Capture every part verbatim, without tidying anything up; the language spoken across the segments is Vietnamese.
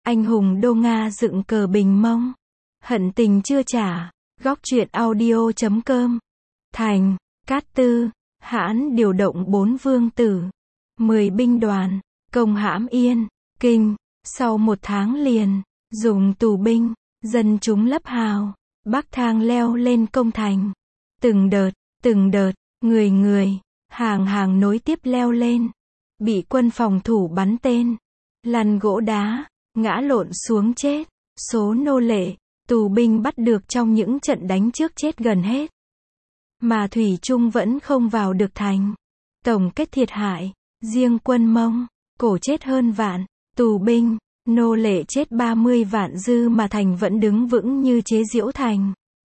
Anh hùng đô Nga dựng cờ Bình Mông. Hận tình chưa trả. Góc truyện audio chấm com. Thành, Cát Tư, Hãn điều động bốn vương tử, mười binh đoàn, công hãm Yên, Kinh. Sau một tháng liền, dùng tù binh, dân chúng lấp hào, bắc thang leo lên công thành. Từng đợt, từng đợt, người người, hàng hàng nối tiếp leo lên. Bị quân phòng thủ bắn tên, lăn gỗ đá, ngã lộn xuống chết. Số nô lệ, tù binh bắt được trong những trận đánh trước chết gần hết. Mà thủy chung vẫn không vào được thành. Tổng kết thiệt hại, riêng quân Mông, Cổ chết hơn vạn, tù binh, nô lệ chết ba mươi vạn dư mà thành vẫn đứng vững như chế Diễu Thành.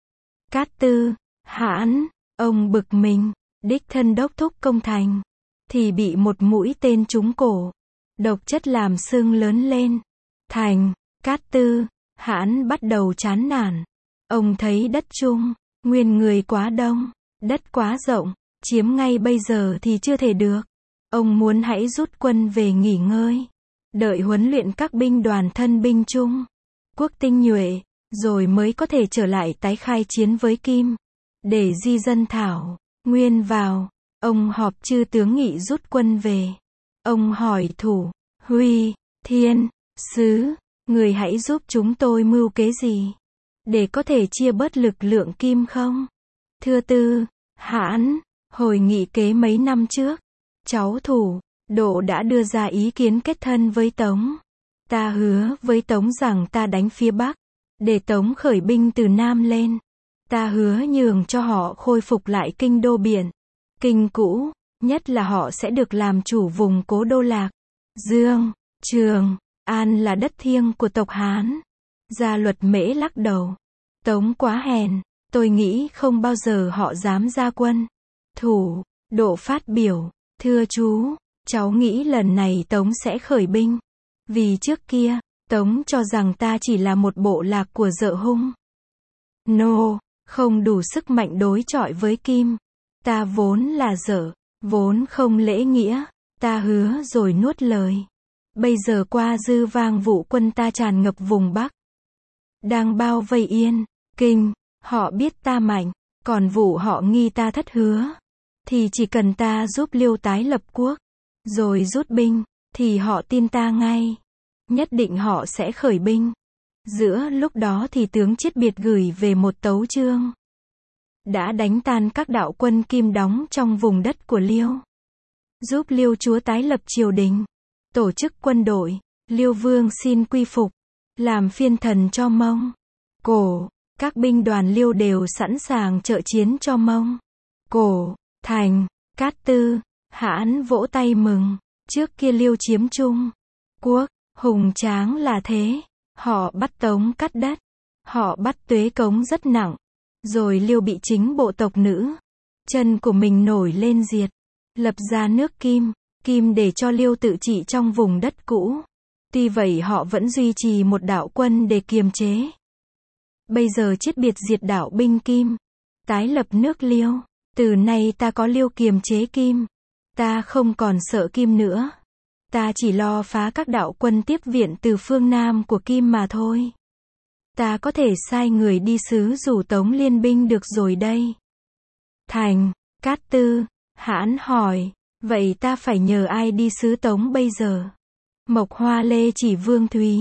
Cát Tư, Hãn, ông bực mình, đích thân đốc thúc công thành, thì bị một mũi tên trúng cổ. Độc chất làm sưng lớn lên. Thành, Cát Tư, Hãn bắt đầu chán nản. Ông thấy đất Trung, nguyên người quá đông, đất quá rộng, chiếm ngay bây giờ thì chưa thể được. Ông muốn hãy rút quân về nghỉ ngơi, đợi huấn luyện các binh đoàn thân binh Trung Quốc tinh nhuệ, rồi mới có thể trở lại tái khai chiến với Kim. Để di dân Thảo, Nguyên vào, ông họp chư tướng nghị rút quân về. Ông hỏi Thủ, Huy, Thiên, Sứ, người hãy giúp chúng tôi mưu kế gì, để có thể chia bớt lực lượng Kim không? Thưa Tư, Hãn, hồi nghị kế mấy năm trước, cháu Thủ, Độ đã đưa ra ý kiến kết thân với Tống. Ta hứa với Tống rằng ta đánh phía Bắc, để Tống khởi binh từ Nam lên. Ta hứa nhường cho họ khôi phục lại kinh đô biển, Kinh cũ, nhất là họ sẽ được làm chủ vùng cố đô Lạc, Dương, Trường, An là đất thiêng của tộc Hán. Gia Luật Mễ lắc đầu. Tống quá hèn, tôi nghĩ không bao giờ họ dám ra quân. Thủ, Độ phát biểu, thưa chú, cháu nghĩ lần này Tống sẽ khởi binh. Vì trước kia, Tống cho rằng ta chỉ là một bộ lạc của Dợ Hung Nô, không đủ sức mạnh đối chọi với Kim. Ta vốn là Dợ, vốn không lễ nghĩa, ta hứa rồi nuốt lời. Bây giờ qua dư vang vụ quân ta tràn ngập vùng Bắc, đang bao vây Yên, Kinh, họ biết ta mạnh, còn vụ họ nghi ta thất hứa, thì chỉ cần ta giúp Liêu tái lập quốc, rồi rút binh, thì họ tin ta ngay. Nhất định họ sẽ khởi binh. Giữa lúc đó thì tướng Chiết Biệt gửi về một tấu chương, đã đánh tan các đạo quân Kim đóng trong vùng đất của Liêu, giúp Liêu chúa tái lập triều đình, tổ chức quân đội. Liêu vương xin quy phục, làm phiên thần cho Mông, Cổ. Các binh đoàn Liêu đều sẵn sàng trợ chiến cho Mông, Cổ. Thành, Cát Tư, Hãn vỗ tay mừng. Trước kia Liêu chiếm Trung Quốc, hùng tráng là thế. Họ bắt Tống cắt đất, họ bắt tuế cống rất nặng. Rồi Liêu bị chính bộ tộc nữ, chân của mình nổi lên diệt, lập ra nước Kim. Kim để cho Liêu tự trị trong vùng đất cũ. Tuy vậy họ vẫn duy trì một đạo quân để kiềm chế. Bây giờ Chiết Biệt diệt đạo binh Kim, tái lập nước Liêu. Từ nay ta có Liêu kiềm chế Kim, ta không còn sợ Kim nữa. Ta chỉ lo phá các đạo quân tiếp viện từ phương Nam của Kim mà thôi. Ta có thể sai người đi sứ rủ Tống liên binh được rồi đây. Thành, Cát Tư, Hãn hỏi, vậy ta phải nhờ ai đi sứ Tống bây giờ? Mộc Hoa Lê chỉ Vương Thúy.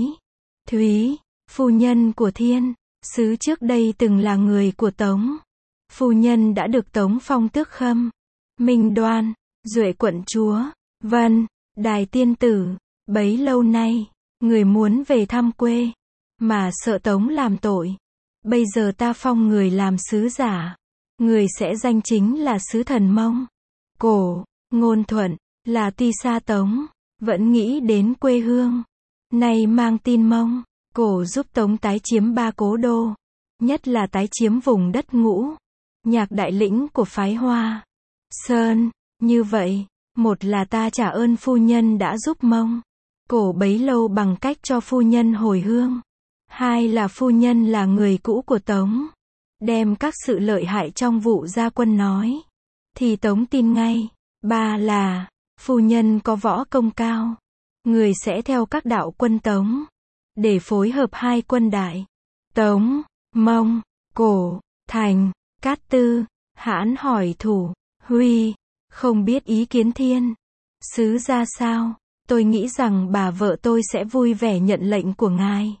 Thúy, phu nhân của Thiên, sứ trước đây từng là người của Tống. Phu nhân đã được Tống phong tước Khâm, Minh Đoan, Duệ quận chúa, Vân, Đài tiên tử. Bấy lâu nay, người muốn về thăm quê, mà sợ Tống làm tội. Bây giờ ta phong người làm sứ giả, người sẽ danh chính là sứ thần Mông, Cổ. Ngôn Thuận, là tuy xa Tống, vẫn nghĩ đến quê hương. Nay mang tin Mông, Cổ giúp Tống tái chiếm ba cố đô, nhất là tái chiếm vùng đất Ngũ Nhạc đại lĩnh của phái Hoa Sơn. Như vậy, một là ta trả ơn phu nhân đã giúp Mông, Cổ bấy lâu bằng cách cho phu nhân hồi hương. Hai là phu nhân là người cũ của Tống, đem các sự lợi hại trong vụ ra quân nói, thì Tống tin ngay. Ba là, phu nhân có võ công cao, người sẽ theo các đạo quân Tống, để phối hợp hai quân Đại, Tống, Mông, Cổ, Thành, Cát Tư. Hãn hỏi Thủ, Huy, không biết ý kiến thiên sứ ra sao? Tôi nghĩ rằng bà vợ tôi sẽ vui vẻ nhận lệnh của ngài.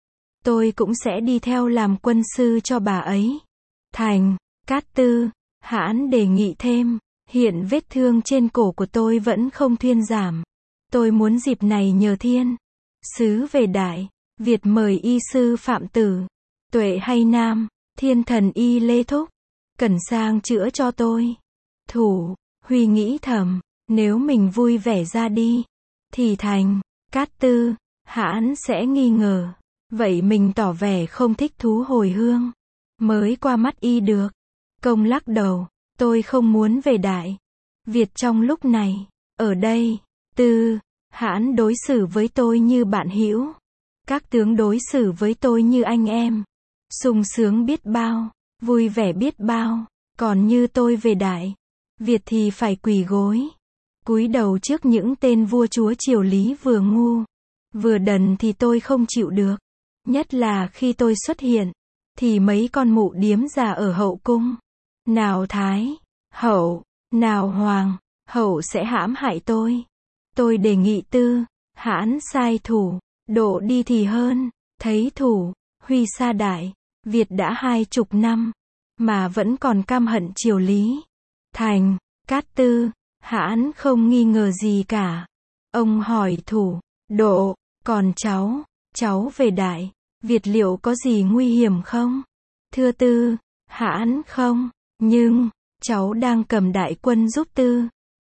Tôi cũng sẽ đi theo làm quân sư cho bà ấy. Thành, Cát Tư. Hãn đề nghị thêm, hiện vết thương trên cổ của tôi vẫn không thuyên giảm. Tôi muốn dịp này nhờ thiên sứ về Đại Việt mời y sư Phạm Tử, Tuệ hay Nam, Thiên Thần y Lê Thúc, cần sang chữa cho tôi. Thủ, Huy nghĩ thầm, nếu mình vui vẻ ra đi, thì Thành, Cát Tư, Hãn sẽ nghi ngờ. Vậy mình tỏ vẻ không thích thú hồi hương, mới qua mắt y được. Công lắc đầu, tôi không muốn về Đại Việt trong lúc này. Ở đây, Tư, Hãn đối xử với tôi như bạn hữu. Các tướng đối xử với tôi như anh em. Sung sướng biết bao, vui vẻ biết bao. Còn như tôi về Đại Việt thì phải quỳ gối, cúi đầu trước những tên vua chúa triều Lý vừa ngu, vừa đần thì tôi không chịu được. Nhất là khi tôi xuất hiện, thì mấy con mụ điếm già ở hậu cung, nào Thái Hậu, nào Hoàng Hậu sẽ hãm hại tôi. Tôi đề nghị Tư, Hãn sai Thủ, Độ đi thì hơn. Thấy Thủ, Huy xa Đại Việt đã hai chục năm, mà vẫn còn căm hận triều Lý. Thành, Cát Tư, Hãn không nghi ngờ gì cả. Ông hỏi Thủ, Độ, còn cháu, cháu về Đại Việt liệu có gì nguy hiểm không? Thưa Tư, Hãn không, nhưng, cháu đang cầm đại quân giúp Tư,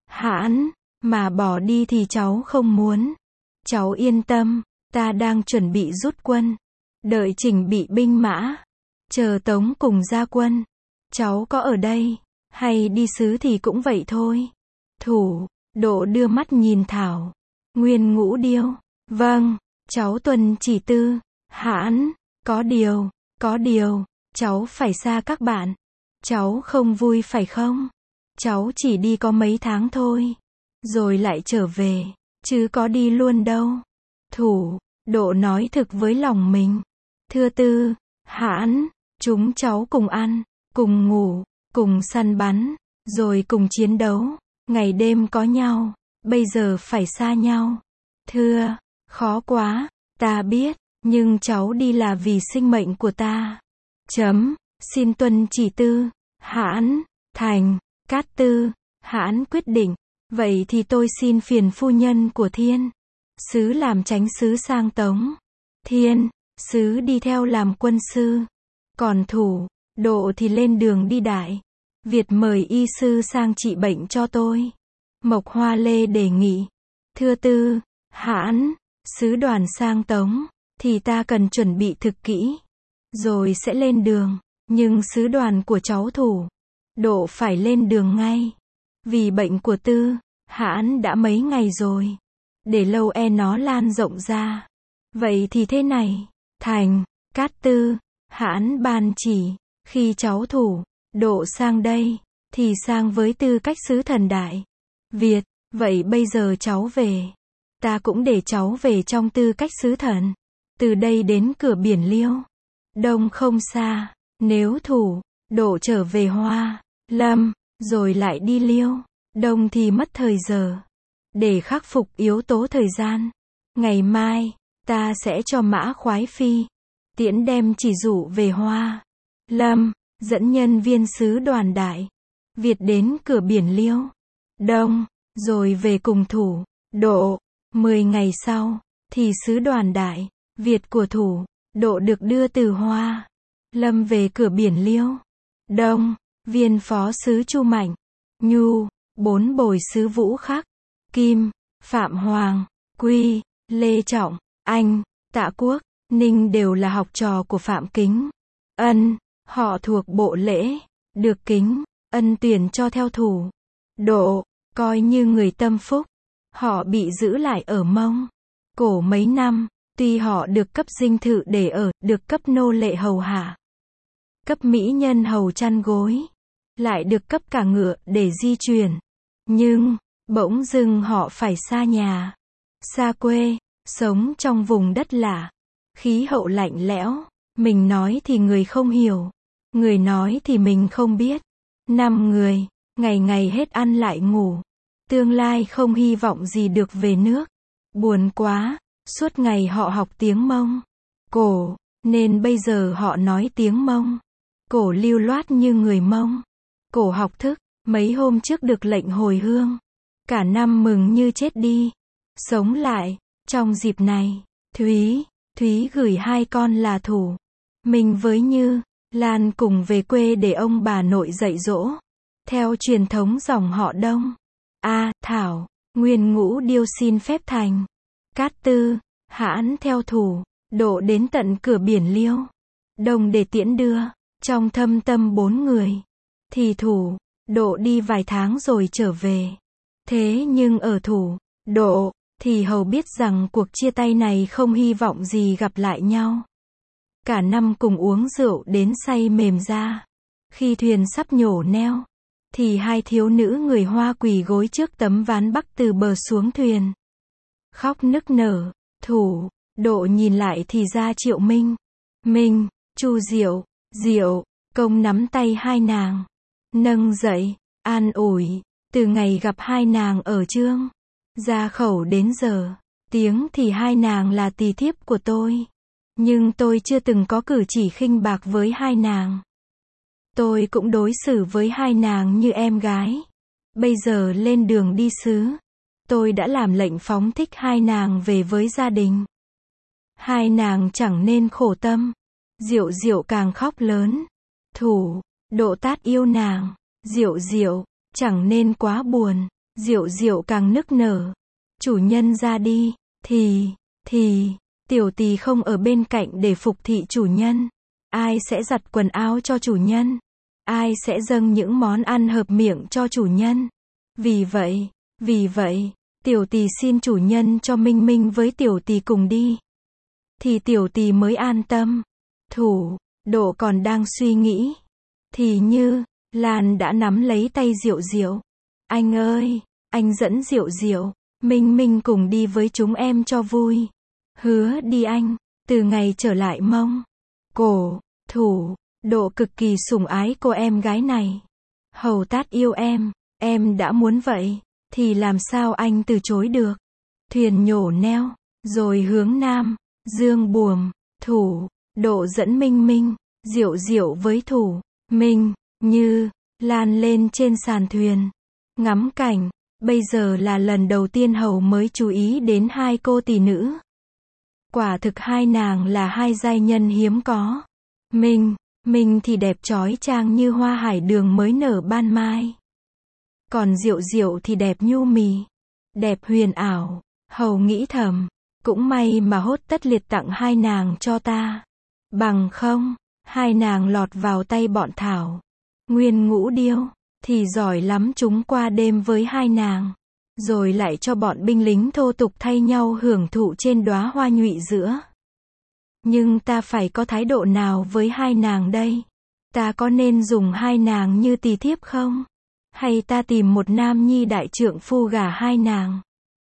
Hãn, mà bỏ đi thì cháu không muốn. Cháu yên tâm, ta đang chuẩn bị rút quân, đợi chỉnh bị binh mã, chờ Tống cùng ra quân. Cháu có ở đây, hay đi sứ thì cũng vậy thôi. Thủ, Độ đưa mắt nhìn Thảo, Nguyên Ngũ Điêu, vâng, cháu tuân chỉ Tư, Hãn, có điều, có điều, cháu phải xa các bạn. Cháu không vui phải không? Cháu chỉ đi có mấy tháng thôi, rồi lại trở về, chứ có đi luôn đâu. Thủ, Độ nói thực với lòng mình. Thưa Tư, Hãn, chúng cháu cùng ăn, cùng ngủ, cùng săn bắn, rồi cùng chiến đấu, ngày đêm có nhau, bây giờ phải xa nhau. Thưa, khó quá, ta biết, nhưng cháu đi là vì sinh mệnh của ta. Chấm, xin tuân chỉ Tư, Hãn. Thành, Cát Tư, Hãn quyết định, vậy thì tôi xin phiền phu nhân của thiên sứ làm chánh sứ sang Tống. Thiên sứ đi theo làm quân sư, còn Thủ, Độ thì lên đường đi Đại Việt mời y sư sang trị bệnh cho tôi. Mộc Hoa Lê đề nghị, thưa Tư, Hãn, sứ đoàn sang Tống thì ta cần chuẩn bị thực kỹ, rồi sẽ lên đường. Nhưng sứ đoàn của cháu Thủ, Độ phải lên đường ngay, vì bệnh của Tư, Hãn đã mấy ngày rồi, để lâu e nó lan rộng ra. Vậy thì thế này, Thành, Cát Tư, Hãn ban chỉ, khi cháu Thủ, Độ sang đây, thì sang với tư cách sứ thần Đại Việt. Vậy bây giờ cháu về, ta cũng để cháu về trong tư cách sứ thần. Từ đây đến cửa biển Liêu Đông không xa. Nếu Thủ, Độ trở về Hoa Lâm, rồi lại đi Liêu Đông thì mất thời giờ. Để khắc phục yếu tố thời gian, ngày mai, ta sẽ cho Mã Khoái Phi tiễn đem chỉ dụ về Hoa Lâm, dẫn nhân viên sứ đoàn Đại Việt đến cửa biển Liêu Đông, rồi về cùng Thủ, Độ. Mười ngày sau, thì sứ đoàn Đại Việt của Thủ, Độ được đưa từ Hoa Lâm về cửa biển Liêu Đông. Viên phó sứ Chu Mạnh, Nhu, bốn bồi sứ Vũ Khắc, Kim, Phạm Hoàng, Quy, Lê Trọng, Anh, Tạ Quốc, Ninh đều là học trò của Phạm Kính Ân. Họ thuộc bộ lễ, được Kính Ân tuyển cho theo Thủ, Độ, coi như người tâm phúc. Họ bị giữ lại ở Mông Cổ mấy năm, tuy họ được cấp dinh thự để ở, được cấp nô lệ hầu hạ, cấp mỹ nhân hầu chăn gối, lại được cấp cả ngựa để di chuyển. Nhưng, bỗng dưng họ phải xa nhà, xa quê, sống trong vùng đất lạ, khí hậu lạnh lẽo, mình nói thì người không hiểu, người nói thì mình không biết. Năm người, ngày ngày hết ăn lại ngủ, tương lai không hy vọng gì được về nước. Buồn quá, suốt ngày họ học tiếng Mông Cổ, nên bây giờ họ nói tiếng Mông Cổ lưu loát như người Mông Cổ học thức, mấy hôm trước được lệnh hồi hương. Cả năm mừng như chết đi, sống lại. Trong dịp này, Thúy, Thúy gửi hai con là Thủ, Minh với Như, Lan cùng về quê để ông bà nội dạy dỗ. Theo truyền thống dòng họ Đông. A. Thảo, Nguyên Ngũ Điêu xin phép thành. Cát Tư, Hãn theo Thủ, Độ đến tận cửa biển Liêu Đông để tiễn đưa. Trong thâm tâm bốn người, thì Thủ, Độ đi vài tháng rồi trở về. Thế nhưng ở Thủ, Độ, thì hầu biết rằng cuộc chia tay này không hy vọng gì gặp lại nhau. Cả năm cùng uống rượu đến say mềm ra. Khi thuyền sắp nhổ neo, thì hai thiếu nữ người Hoa quỳ gối trước tấm ván bắc từ bờ xuống thuyền. Khóc nức nở, Thủ, Độ nhìn lại thì ra Triệu Minh, Minh, Chu Diệu, Diệu, Công nắm tay hai nàng, nâng dậy, an ủi. Từ ngày gặp hai nàng ở Trương Gia Khẩu đến giờ, tiếng thì hai nàng là tỳ thiếp của tôi. Nhưng tôi chưa từng có cử chỉ khinh bạc với hai nàng. Tôi cũng đối xử với hai nàng như em gái. Bây giờ lên đường đi xứ, tôi đã làm lệnh phóng thích hai nàng về với gia đình. Hai nàng chẳng nên khổ tâm. Diệu Diệu càng khóc lớn. Thủ, Độ tát yêu nàng. Diệu Diệu, chẳng nên quá buồn. Diệu Diệu càng nức nở. Chủ nhân ra đi, thì, thì, tiểu tỳ không ở bên cạnh để phục thị chủ nhân. Ai sẽ giặt quần áo cho chủ nhân? Ai sẽ dâng những món ăn hợp miệng cho chủ nhân? Vì vậy, vì vậy, tiểu tỳ xin chủ nhân cho Minh Minh với tiểu tỳ cùng đi. Thì tiểu tỳ mới an tâm. Thủ, Độ còn đang suy nghĩ. Thì Như, Lan đã nắm lấy tay Diệu Diệu. Anh ơi, anh dẫn Diệu Diệu, Minh Minh cùng đi với chúng em cho vui. Hứa đi anh, từ ngày trở lại Mông Cổ, Thủ, Độ cực kỳ sủng ái cô em gái này. Hầu tát yêu em, em đã muốn vậy, thì làm sao anh từ chối được. Thuyền nhổ neo, rồi hướng Nam, Dương buồm, Thủ, Độ dẫn Minh Minh, Diệu Diệu với Thủ, Minh, Như, Lan lên trên sàn thuyền, ngắm cảnh. Bây giờ là lần đầu tiên hầu mới chú ý đến hai cô tỷ nữ. Quả thực hai nàng là hai giai nhân hiếm có. Minh, Minh thì đẹp chói chang như hoa hải đường mới nở ban mai. Còn Diệu Diệu thì đẹp nhu mì, đẹp huyền ảo. Hầu nghĩ thầm, cũng may mà Hốt Tất Liệt tặng hai nàng cho ta. Bằng không, hai nàng lọt vào tay bọn Thảo, Nguyên Ngũ Điêu, thì giỏi lắm chúng qua đêm với hai nàng. Rồi lại cho bọn binh lính thô tục thay nhau hưởng thụ trên đóa hoa nhụy giữa. Nhưng ta phải có thái độ nào với hai nàng đây? Ta có nên dùng hai nàng như tỳ thiếp không? Hay ta tìm một nam nhi đại trượng phu gả hai nàng?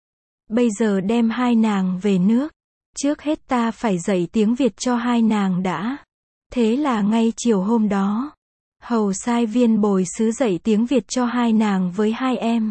Bây giờ đem hai nàng về nước. Trước hết ta phải dạy tiếng Việt cho hai nàng đã. Thế là ngay chiều hôm đó, hầu sai viên bồi sứ dạy tiếng Việt cho hai nàng với hai em.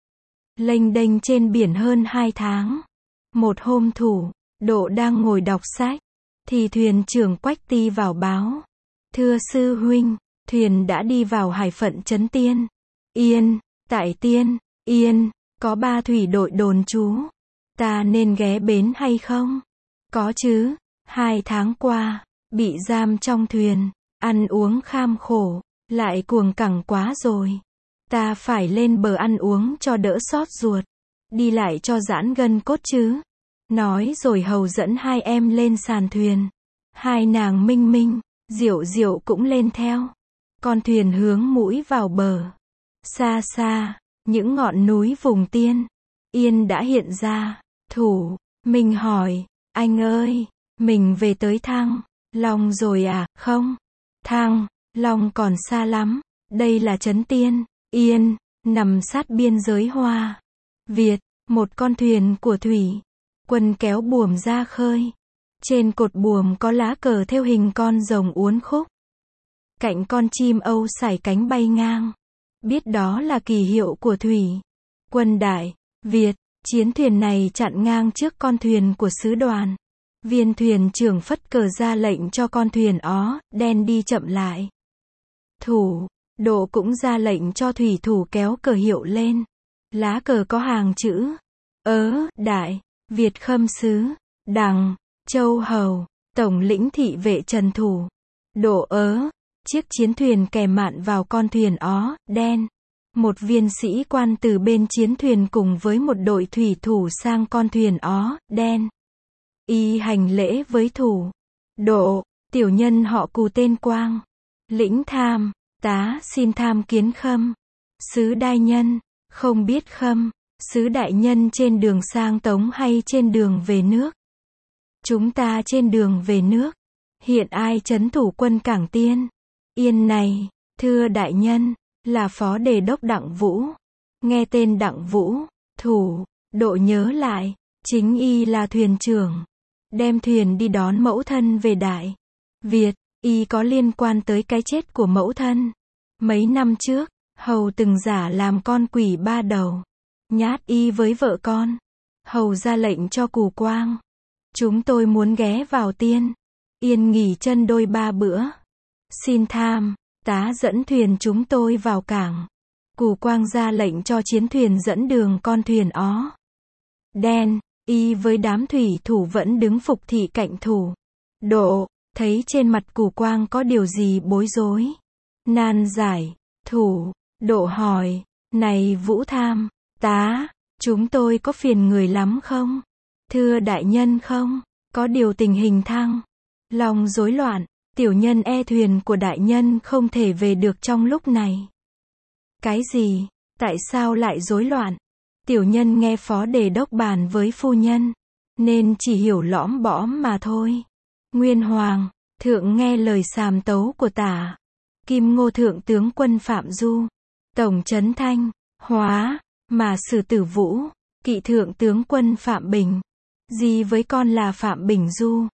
Lênh đênh trên biển hơn hai tháng. Một hôm Thủ, Độ đang ngồi đọc sách, thì thuyền trưởng Quách Ti vào báo. Thưa sư huynh, thuyền đã đi vào hải phận Trấn Tiên Yên, tại Tiên Yên, có ba thủy đội đồn trú. Ta nên ghé bến hay không? Có chứ, hai tháng qua, bị giam trong thuyền, ăn uống kham khổ, lại cuồng cẳng quá rồi. Ta phải lên bờ ăn uống cho đỡ xót ruột, đi lại cho giãn gân cốt chứ. Nói rồi hầu dẫn hai em lên sàn thuyền. Hai nàng Minh Minh, Diệu Diệu cũng lên theo. Con thuyền hướng mũi vào bờ. Xa xa, những ngọn núi vùng Tiên Yên đã hiện ra. Thủ, Minh hỏi, anh ơi, mình về tới Thăng Long rồi à? Không, Thăng Long còn xa lắm. Đây là Trấn Tiên Yên, nằm sát biên giới Hoa Việt. Một con thuyền của thủy quân kéo buồm ra khơi. Trên cột buồm có lá cờ thêu hình con rồng uốn khúc. Cạnh con chim âu sải cánh bay ngang. Biết đó là kỳ hiệu của thủy quân Đại Việt. Chiến thuyền này chặn ngang trước con thuyền của sứ đoàn. Viên thuyền trưởng phất cờ ra lệnh cho con thuyền ó đen đi chậm lại. Thủ Độ cũng ra lệnh cho thủy thủ kéo cờ hiệu lên. Lá cờ có hàng chữ Ớ, Đại Việt khâm sứ Đằng Châu Hầu, Tổng lĩnh thị vệ Trần Thủ. Độ Ớ. Chiếc chiến thuyền kè mạn vào con thuyền ó đen. Một viên sĩ quan từ bên chiến thuyền cùng với một đội thủy thủ sang con thuyền ó đen. Y hành lễ với thủ Độ. Tiểu nhân họ Cù tên Quang. Lĩnh tham tá xin tham kiến khâm sứ đại nhân. Không biết khâm sứ đại nhân trên đường sang Tống hay trên đường về nước? Chúng ta trên đường về nước. Hiện ai trấn thủ quân Cảng Tiên Yên này? Thưa đại nhân, là phó đề đốc Đặng Vũ. Nghe tên Đặng Vũ, thủ Độ nhớ lại, chính y là thuyền trưởng, đem thuyền đi đón mẫu thân về Đại Việt. Y có liên quan tới cái chết của mẫu thân. Mấy năm trước, hầu từng giả làm con quỷ ba đầu, nhát y với vợ con. Hầu ra lệnh cho Cù Quang. Chúng tôi muốn ghé vào Tiên Yên nghỉ chân đôi ba bữa. Xin tham tá dẫn thuyền chúng tôi vào cảng. Cù Quang ra lệnh cho chiến thuyền dẫn đường con thuyền ó đen. Y với đám thủy thủ vẫn đứng phục thị cạnh thủ Độ. Thấy trên mặt Cù Quang có điều gì bối rối, nan giải. Thủ Độ hỏi, này Vũ tham tá, chúng tôi có phiền người lắm không? Thưa đại nhân không, có điều tình hình thăng long rối loạn. Tiểu nhân e thuyền của đại nhân không thể về được trong lúc này. Cái gì? Tại sao lại rối loạn? Tiểu nhân nghe phó đề đốc bàn với phu nhân, nên chỉ hiểu lõm bõm mà thôi. Nguyên Hoàng thượng nghe lời sàm tấu của tả Kim Ngô thượng tướng quân Phạm Du, tổng trấn Thanh Hóa, mà xử tử Vũ, kỵ thượng tướng quân Phạm Bình. Gì với con là Phạm Bình Du?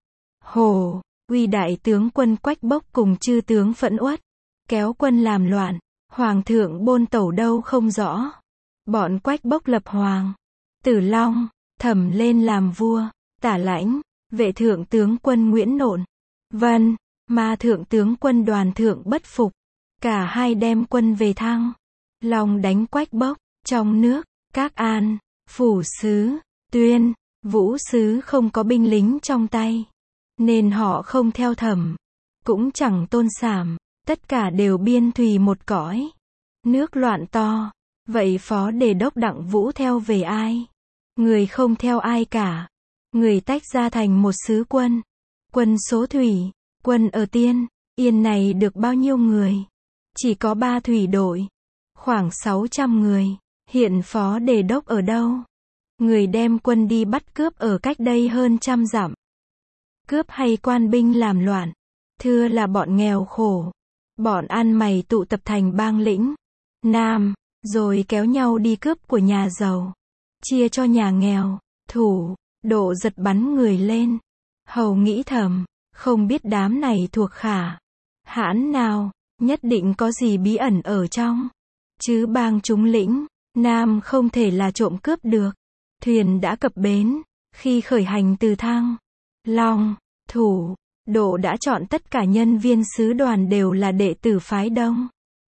Hồ uy đại tướng quân Quách Bốc cùng chư tướng Phẫn Uất, kéo quân làm loạn. Hoàng thượng bôn tẩu đâu không rõ. Bọn Quách Bốc lập hoàng Tử Long, Thẩm lên làm vua. Tả Lãnh, vệ thượng tướng quân Nguyễn Nộn, Vân, ma thượng tướng quân Đoàn Thượng bất phục. Cả hai đem quân về Thăng Long đánh Quách Bốc. Trong nước, các An, Phủ sứ, Tuyên, Vũ sứ không có binh lính trong tay, nên họ không theo Thẩm, cũng chẳng tôn sảm, tất cả đều biên thùy một cõi. Nước loạn to, vậy phó đề đốc Đặng Vũ theo về ai? Người không theo ai cả. Người tách ra thành một sứ quân. Quân số thủy, quân ở Tiên Yên này được bao nhiêu người? Chỉ có ba thủy đội, khoảng sáu trăm người. Hiện phó đề đốc ở đâu? Người đem quân đi bắt cướp ở cách đây hơn trăm dặm. Cướp hay quan binh làm loạn? Thưa là bọn nghèo khổ. Bọn ăn mày tụ tập thành bang lĩnh Nam, rồi kéo nhau đi cướp của nhà giàu, chia cho nhà nghèo. Thủ Độ giật bắn người lên. Hầu nghĩ thầm, không biết đám này thuộc khả hãn nào, nhất định có gì bí ẩn ở trong. Chứ bang chúng lĩnh Nam không thể là trộm cướp được. Thuyền đã cập bến. Khi khởi hành từ Thăng Long, Thủ Độ đã chọn tất cả nhân viên sứ đoàn đều là đệ tử phái Đông.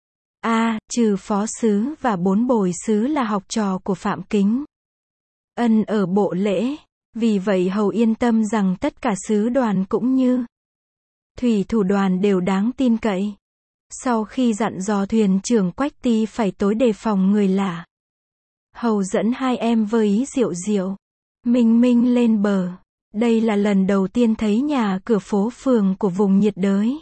A, à, trừ phó sứ và bốn bồi sứ là học trò của Phạm Kính Ân ở bộ lễ. Vì vậy hầu yên tâm rằng tất cả sứ đoàn cũng như thủy thủ đoàn đều đáng tin cậy. Sau khi dặn dò thuyền trưởng Quách Ti phải tối đề phòng người lạ, hầu dẫn hai em với ý Diệu Diệu, Minh Minh lên bờ. Đây là lần đầu tiên thấy nhà cửa phố phường của vùng nhiệt đới.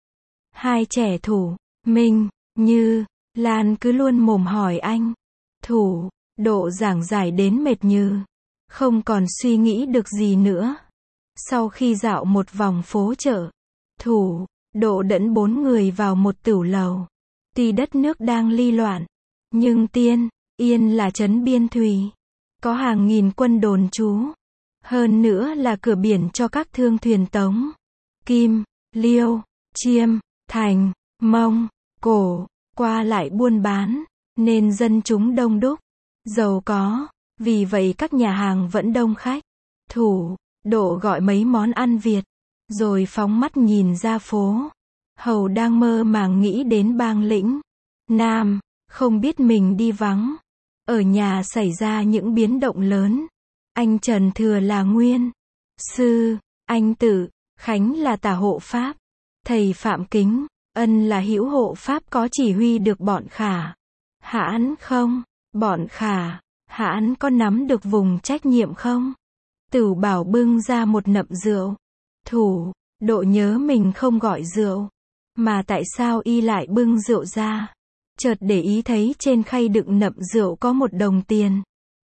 Hai trẻ thủ, Minh, Như, Lan cứ luôn mồm hỏi anh. Thủ, Độ giảng giải đến mệt Như không còn suy nghĩ được gì nữa. Sau khi dạo một vòng phố chợ, Thủ, Độ dẫn bốn người vào một tửu lầu. Tuy đất nước đang ly loạn, nhưng Tiên Yên là trấn biên thùy, có hàng nghìn quân đồn trú. Hơn nữa là cửa biển cho các thương thuyền Tống, Kim, Liêu, Chiêm, Thành, Mông, Cổ, qua lại buôn bán, nên dân chúng đông đúc, giàu có, vì vậy các nhà hàng vẫn đông khách. Thủ, Độ gọi mấy món ăn Việt, rồi phóng mắt nhìn ra phố. Hầu đang mơ màng nghĩ đến bang lĩnh Nam, không biết mình đi vắng. Ở nhà xảy ra những biến động lớn. Anh Trần Thừa là nguyên sư, anh Tự, Khánh là tả hộ pháp, thầy Phạm Kính, Ân là hữu hộ pháp có chỉ huy được bọn Khả Hãn không? Bọn Khả Hãn có nắm được vùng trách nhiệm không? Tửu Bảo bưng ra một nậm rượu. Thủ, Độ nhớ mình không gọi rượu, mà tại sao y lại bưng rượu ra? Chợt để ý thấy trên khay đựng nậm rượu có một đồng tiền.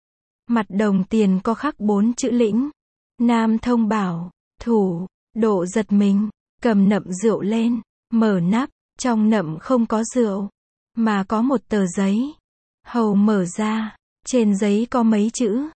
Mặt đồng tiền có khắc bốn chữ lĩnh Nam thông bảo. Thủ, Độ giật mình, cầm nậm rượu lên, mở nắp, trong nậm không có rượu, mà có một tờ giấy. Hầu mở ra, trên giấy có mấy chữ.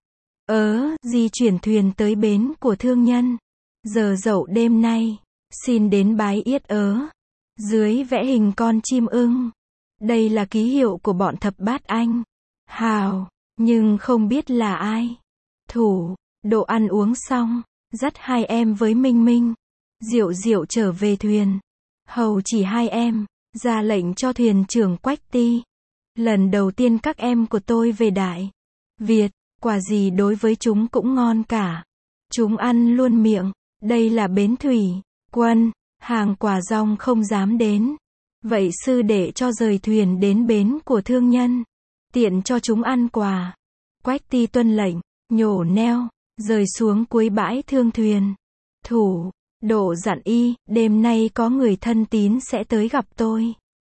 Ớ, di chuyển thuyền tới bến của thương nhân. Giờ dậu đêm nay, xin đến bái yết ớ. Dưới vẽ hình con chim ưng. Đây là ký hiệu của bọn Thập Bát Anh. Hào, nhưng không biết là ai. Thủ, Độ ăn uống xong, dắt hai em với Minh Minh, Diệu Diệu trở về thuyền. Hầu chỉ hai em, ra lệnh cho thuyền trưởng Quách Ti. Lần đầu tiên các em của tôi về Đại Việt, quả gì đối với chúng cũng ngon cả. Chúng ăn luôn miệng. Đây là bến thủy quân, hàng quả rong không dám đến. Vậy sư đệ cho rời thuyền đến bến của thương nhân, tiện cho chúng ăn quà. Quách Ti tuân lệnh, nhổ neo, rời xuống cuối bãi thương thuyền. Thủ, Độ dặn y, đêm nay có người thân tín sẽ tới gặp tôi.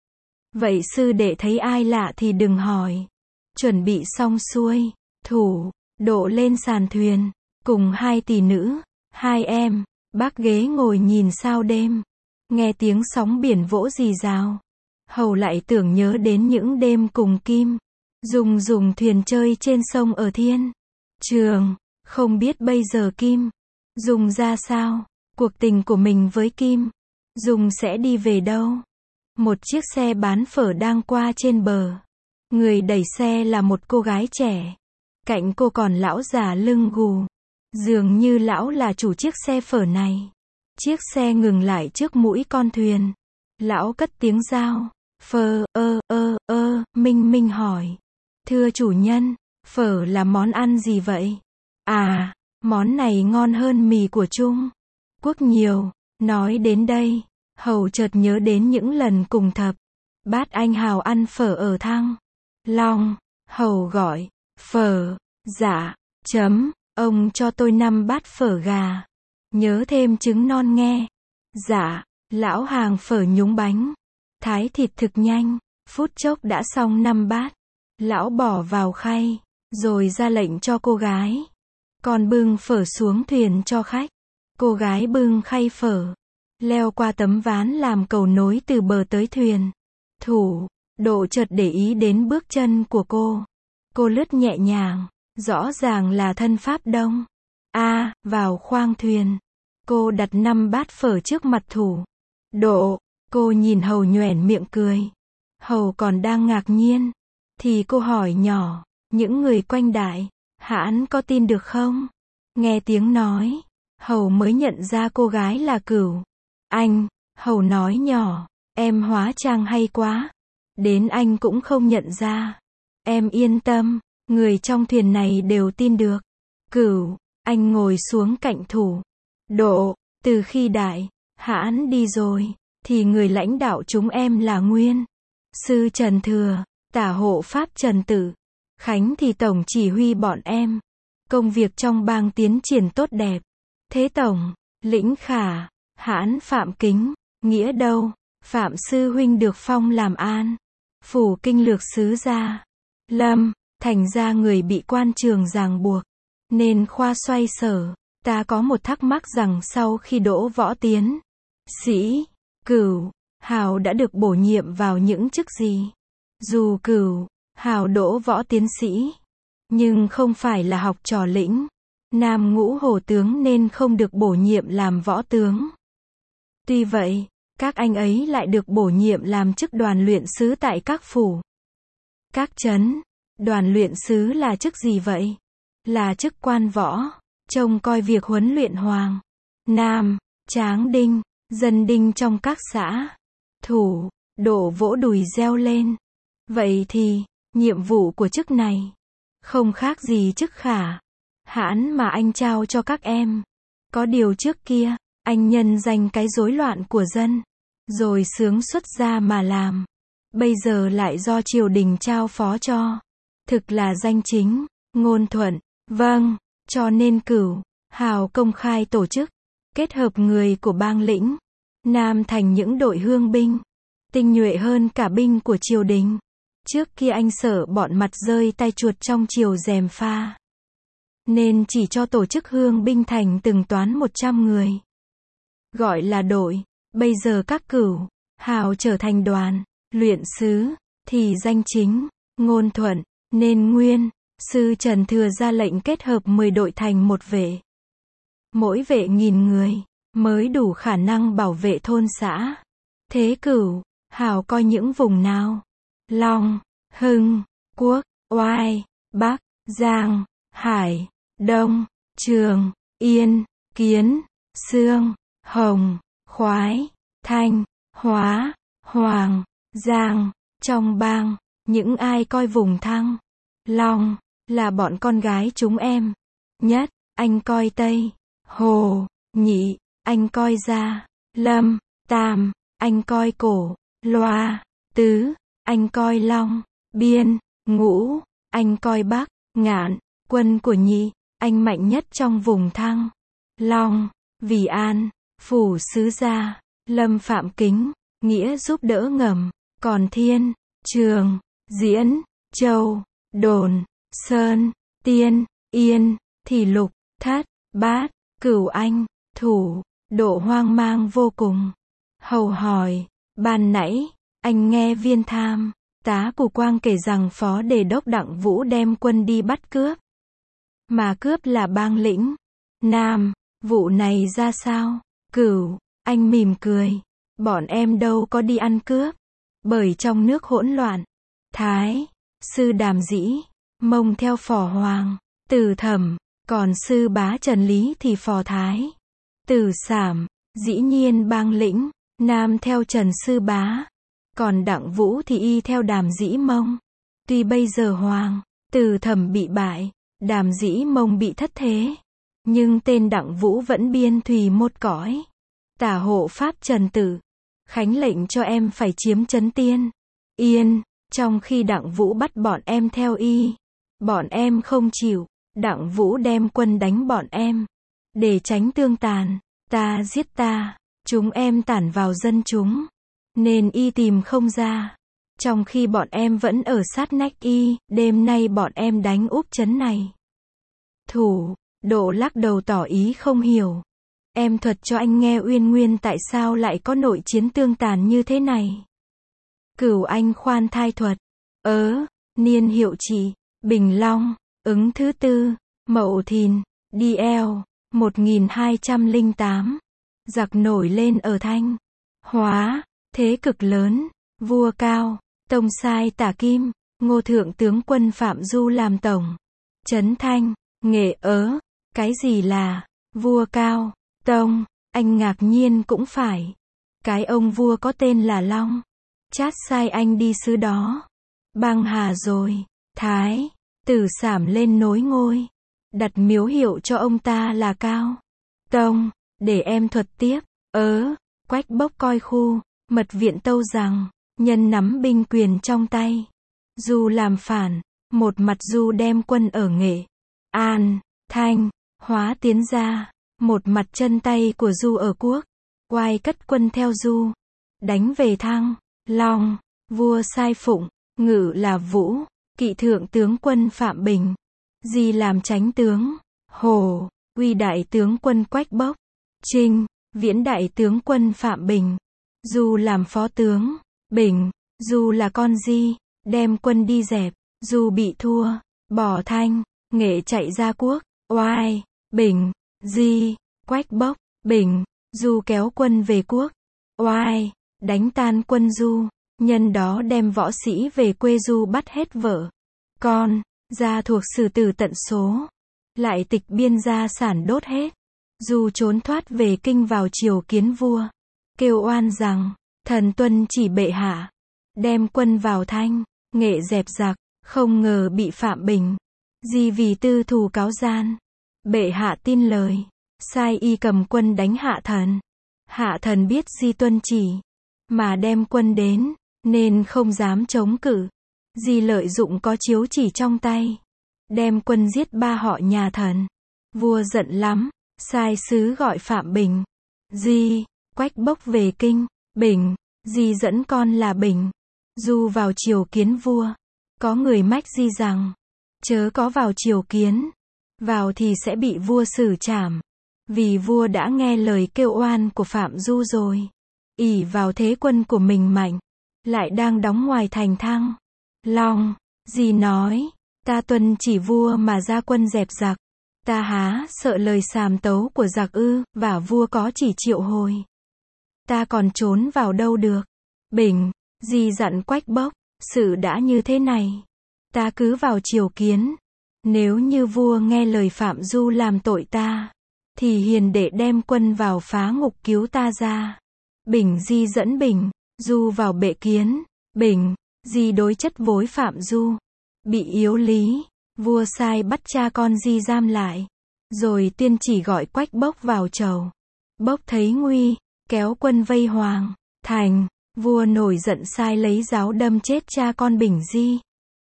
Vậy sư đệ thấy ai lạ thì đừng hỏi. Chuẩn bị xong xuôi, Thủ, Độ lên sàn thuyền, cùng hai tỷ nữ, hai em, bác ghế ngồi nhìn sao đêm. Nghe tiếng sóng biển vỗ rì rào. Hầu lại tưởng nhớ đến những đêm cùng Kim Dung dùng thuyền chơi trên sông ở Thiên Trường. Không biết bây giờ Kim Dung ra sao? Cuộc tình của mình với Kim Dung sẽ đi về đâu? Một chiếc xe bán phở đang qua trên bờ. Người đẩy xe là một cô gái trẻ. Cạnh cô còn lão già lưng gù. Dường như lão là chủ chiếc xe phở này. Chiếc xe ngừng lại trước mũi con thuyền. Lão cất tiếng giao. Phở, ơ, ơ, ơ, Minh Minh hỏi. Thưa chủ nhân, phở là món ăn gì vậy? À, món này ngon hơn mì của Trung Quốc nhiều. Nói đến đây, Hầu chợt nhớ đến những lần cùng Thập Bát Anh Hào ăn phở ở Thăng Long. Hầu gọi, phở, dạ, chấm, ông cho tôi năm bát phở gà. Nhớ thêm trứng non nghe. Dạ, lão hàng phở nhúng bánh. Thái thịt thực nhanh, phút chốc đã xong năm bát. Lão bỏ vào khay, rồi ra lệnh cho cô gái. Còn bưng phở xuống thuyền cho khách. Cô gái bưng khay phở, leo qua tấm ván làm cầu nối từ bờ tới thuyền. Thủ, Độ chợt để ý đến bước chân của cô. Cô lướt nhẹ nhàng, rõ ràng là thân Pháp Đông. A, à, vào khoang thuyền. Cô đặt năm bát phở trước mặt Thủ, Độ. Cô nhìn Hầu nhoẻn miệng cười. Hầu còn đang ngạc nhiên, thì cô hỏi nhỏ, những người quanh Đại Hãn có tin được không? Nghe tiếng nói, Hầu mới nhận ra cô gái là Cửu Anh. Hầu nói nhỏ, em hóa trang hay quá. Đến anh cũng không nhận ra. Em yên tâm, người trong thuyền này đều tin được. Cửu Anh ngồi xuống cạnh Thủ, Độ. Từ khi Đại Hãn đi rồi, thì người lãnh đạo chúng em là Nguyên sư Trần Thừa, tả hộ pháp Trần Tự, Khánh thì tổng chỉ huy bọn em. Công việc trong bang tiến triển tốt đẹp. Thế tổng lĩnh Khả Hãn Phạm Kính, nghĩa đâu? Phạm sư huynh được phong làm An phủ kinh lược sứ gia Lâm, thành ra người bị quan trường ràng buộc, nên khoa xoay sở. Ta có một thắc mắc rằng sau khi đỗ võ tiến sĩ, Cửu Hào đã được bổ nhiệm vào những chức gì? Dù Cửu Hào đỗ võ tiến sĩ, nhưng không phải là học trò lĩnh Nam ngũ hổ tướng nên không được bổ nhiệm làm võ tướng. Tuy vậy, các anh ấy lại được bổ nhiệm làm chức đoàn luyện sứ tại các phủ, các trấn. Đoàn luyện sứ là chức gì vậy? Là chức quan võ, trông coi việc huấn luyện hoàng, nam, tráng đinh, dân đinh trong các xã. Thủ, đổ vỗ đùi reo lên. Vậy thì, nhiệm vụ của chức này không khác gì chức khả hãn mà anh trao cho các em. Có điều trước kia, anh nhân danh cái rối loạn của dân, rồi sướng xuất gia mà làm. Bây giờ lại do triều đình trao phó cho. Thực là danh chính, ngôn thuận. Vâng, cho nên Cửu Hào công khai tổ chức, kết hợp người của bang lĩnh Nam thành những đội hương binh, tinh nhuệ hơn cả binh của triều đình. Trước kia anh sợ bọn mặt rơi tay chuột trong triều gièm pha, nên chỉ cho tổ chức hương binh thành từng toán một trăm người, gọi là đội. Bây giờ các Cửu Hào trở thành đoàn luyện sứ, thì danh chính, ngôn thuận, nên nguyên sư Trần Thừa ra lệnh kết hợp mười đội thành một vệ. Mỗi vệ nghìn người, mới đủ khả năng bảo vệ thôn xã. Thế Cửu Hào coi những vùng nào? Long, Hưng, Quốc, Oai, Bắc, Giang, Hải, Đông, Trường, Yên, Kiến, Xương, Hồng, Khoái, Thanh, Hóa, Hoàng, Giang. Trong bang, những ai coi vùng Thăng Long là bọn con gái chúng em. Nhất, anh coi Tây Hồ. Nhị, anh coi Gia Lâm. Tam, anh coi Cổ Loa. Tứ, anh coi Long Biên. Ngũ, anh coi Bắc Ngạn. Quân của Nhị, anh mạnh nhất trong vùng Thăng Long. Vì An, phủ sứ Gia Lâm Phạm Kính, nghĩa giúp đỡ ngầm. Còn Thiên, Trường, Diễn, Châu, Đồn, Sơn, Tiên, Yên, thì Lục, Thất, Bát, Cửu Anh, Thủ, Độ hoang mang vô cùng. Hầu hỏi, ban nãy, anh nghe Viên Tham tá Cù Quang kể rằng Phó Đề đốc Đặng Vũ đem quân đi bắt cướp. Mà cướp là bang lĩnh Nam, vụ này ra sao? Cửu Anh mỉm cười, bọn em đâu có đi ăn cướp, bởi trong nước hỗn loạn. Thái sư Đàm Dĩ Mông theo Phò Hoàng, Từ Thẩm, còn sư bá Trần Lý thì phò Thái, Từ Sảm. Dĩ nhiên bang lĩnh Nam theo Trần sư bá, còn Đặng Vũ thì y theo Đàm Dĩ Mông. Tuy bây giờ Hoàng, Từ Thẩm bị bại, Đàm Dĩ Mông bị thất thế, nhưng tên Đặng Vũ vẫn biên thùy một cõi. Tả hộ pháp Trần Tử Khánh lệnh cho em phải chiếm trấn Tiên Yên, trong khi Đặng Vũ bắt bọn em theo y. Bọn em không chịu, Đặng Vũ đem quân đánh bọn em. Để tránh tương tàn, ta giết ta, chúng em tản vào dân chúng, nên y tìm không ra. Trong khi bọn em vẫn ở sát nách y, đêm nay bọn em đánh úp trấn này. Thủ, Độ lắc đầu tỏ ý không hiểu. Em thuật cho anh nghe uyên nguyên tại sao lại có nội chiến tương tàn như thế này. Cửu Anh khoan thai thuật. Ớ, niên hiệu trị, Bình Long, ứng thứ tư, Mậu Thìn, đi eo, một nghìn hai trăm lẻ tám. Giặc nổi lên ở Thanh Hóa, thế cực lớn. Vua Cao Tông sai Tả Kim, Ngô thượng tướng quân Phạm Du làm tổng trấn Thanh, Nghệ. Ớ, cái gì là Vua Cao Tông? Anh ngạc nhiên cũng phải. Cái ông vua có tên là Long, chát sai anh đi xứ đó. Bang Hà rồi, Thái Tử Sảm lên nối ngôi, đặt miếu hiệu cho ông ta là Cao Tông. Để em thuật tiếp. Ớ, Quách Bốc coi khu, mật viện tâu rằng, nhân nắm binh quyền trong tay, Du làm phản. Một mặt Du đem quân ở Nghệ, An, Thanh, Hóa tiến ra. Một mặt chân tay của Du ở Quốc, Oai cất quân theo Du, đánh về Thăng Long. Vua sai Phụng Ngự là Vũ, kỵ thượng tướng quân Phạm Bình, Di làm chánh tướng, Hồ, uy đại tướng quân Quách Bốc, Trinh, viễn đại tướng quân Phạm Bình, Du làm phó tướng. Bình, Du là con Di, đem quân đi dẹp. Du bị thua, bỏ Thanh, Nghệ chạy ra Quốc, Oai, Bình, Di, Quách Bốc, Bình, Du kéo quân về quốc. Oai, đánh tan quân Du, nhân đó đem võ sĩ về quê Du bắt hết vợ, con, gia thuộc xử tử tận số. Lại tịch biên gia sản đốt hết. Du trốn thoát về kinh vào triều kiến vua. Kêu oan rằng, thần tuân chỉ bệ hạ. Đem quân vào Thanh, nghệ dẹp giặc, không ngờ bị Phạm Bình. Di vì tư thù cáo gian. Bệ hạ tin lời, sai y cầm quân đánh hạ thần. Hạ thần biết Di tuân chỉ, mà đem quân đến, nên không dám chống cự. Di lợi dụng có chiếu chỉ trong tay, đem quân giết ba họ nhà thần. Vua giận lắm, sai sứ gọi Phạm Bình, Di, Quách Bốc về kinh. Bình, Di dẫn con là Bình, Du vào triều kiến vua. Có người mách Di rằng, chớ có vào triều kiến, vào thì sẽ bị vua xử trảm. Vì vua đã nghe lời kêu oan của Phạm Du rồi. Ỷ vào thế quân của mình mạnh, lại đang đóng ngoài thành Thăng Long. Di nói, ta tuân chỉ vua mà ra quân dẹp giặc. Ta há sợ lời sàm tấu của giặc ư, và vua có chỉ triệu hồi. Ta còn trốn vào đâu được. Bình, Di dặn Quách Bốc, sự đã như thế này, ta cứ vào triều kiến. Nếu như vua nghe lời Phạm Du làm tội ta, thì hiền đệ đem quân vào phá ngục cứu ta ra. Bình Di dẫn Bình, Du vào bệ kiến. Bình, Di đối chất vối Phạm Du, bị yếu lý. Vua sai bắt cha con Di giam lại, rồi tuyên chỉ gọi Quách Bốc vào chầu. Bốc thấy nguy, kéo quân vây Hoàng thành. Vua nổi giận sai lấy giáo đâm chết cha con Bình Di.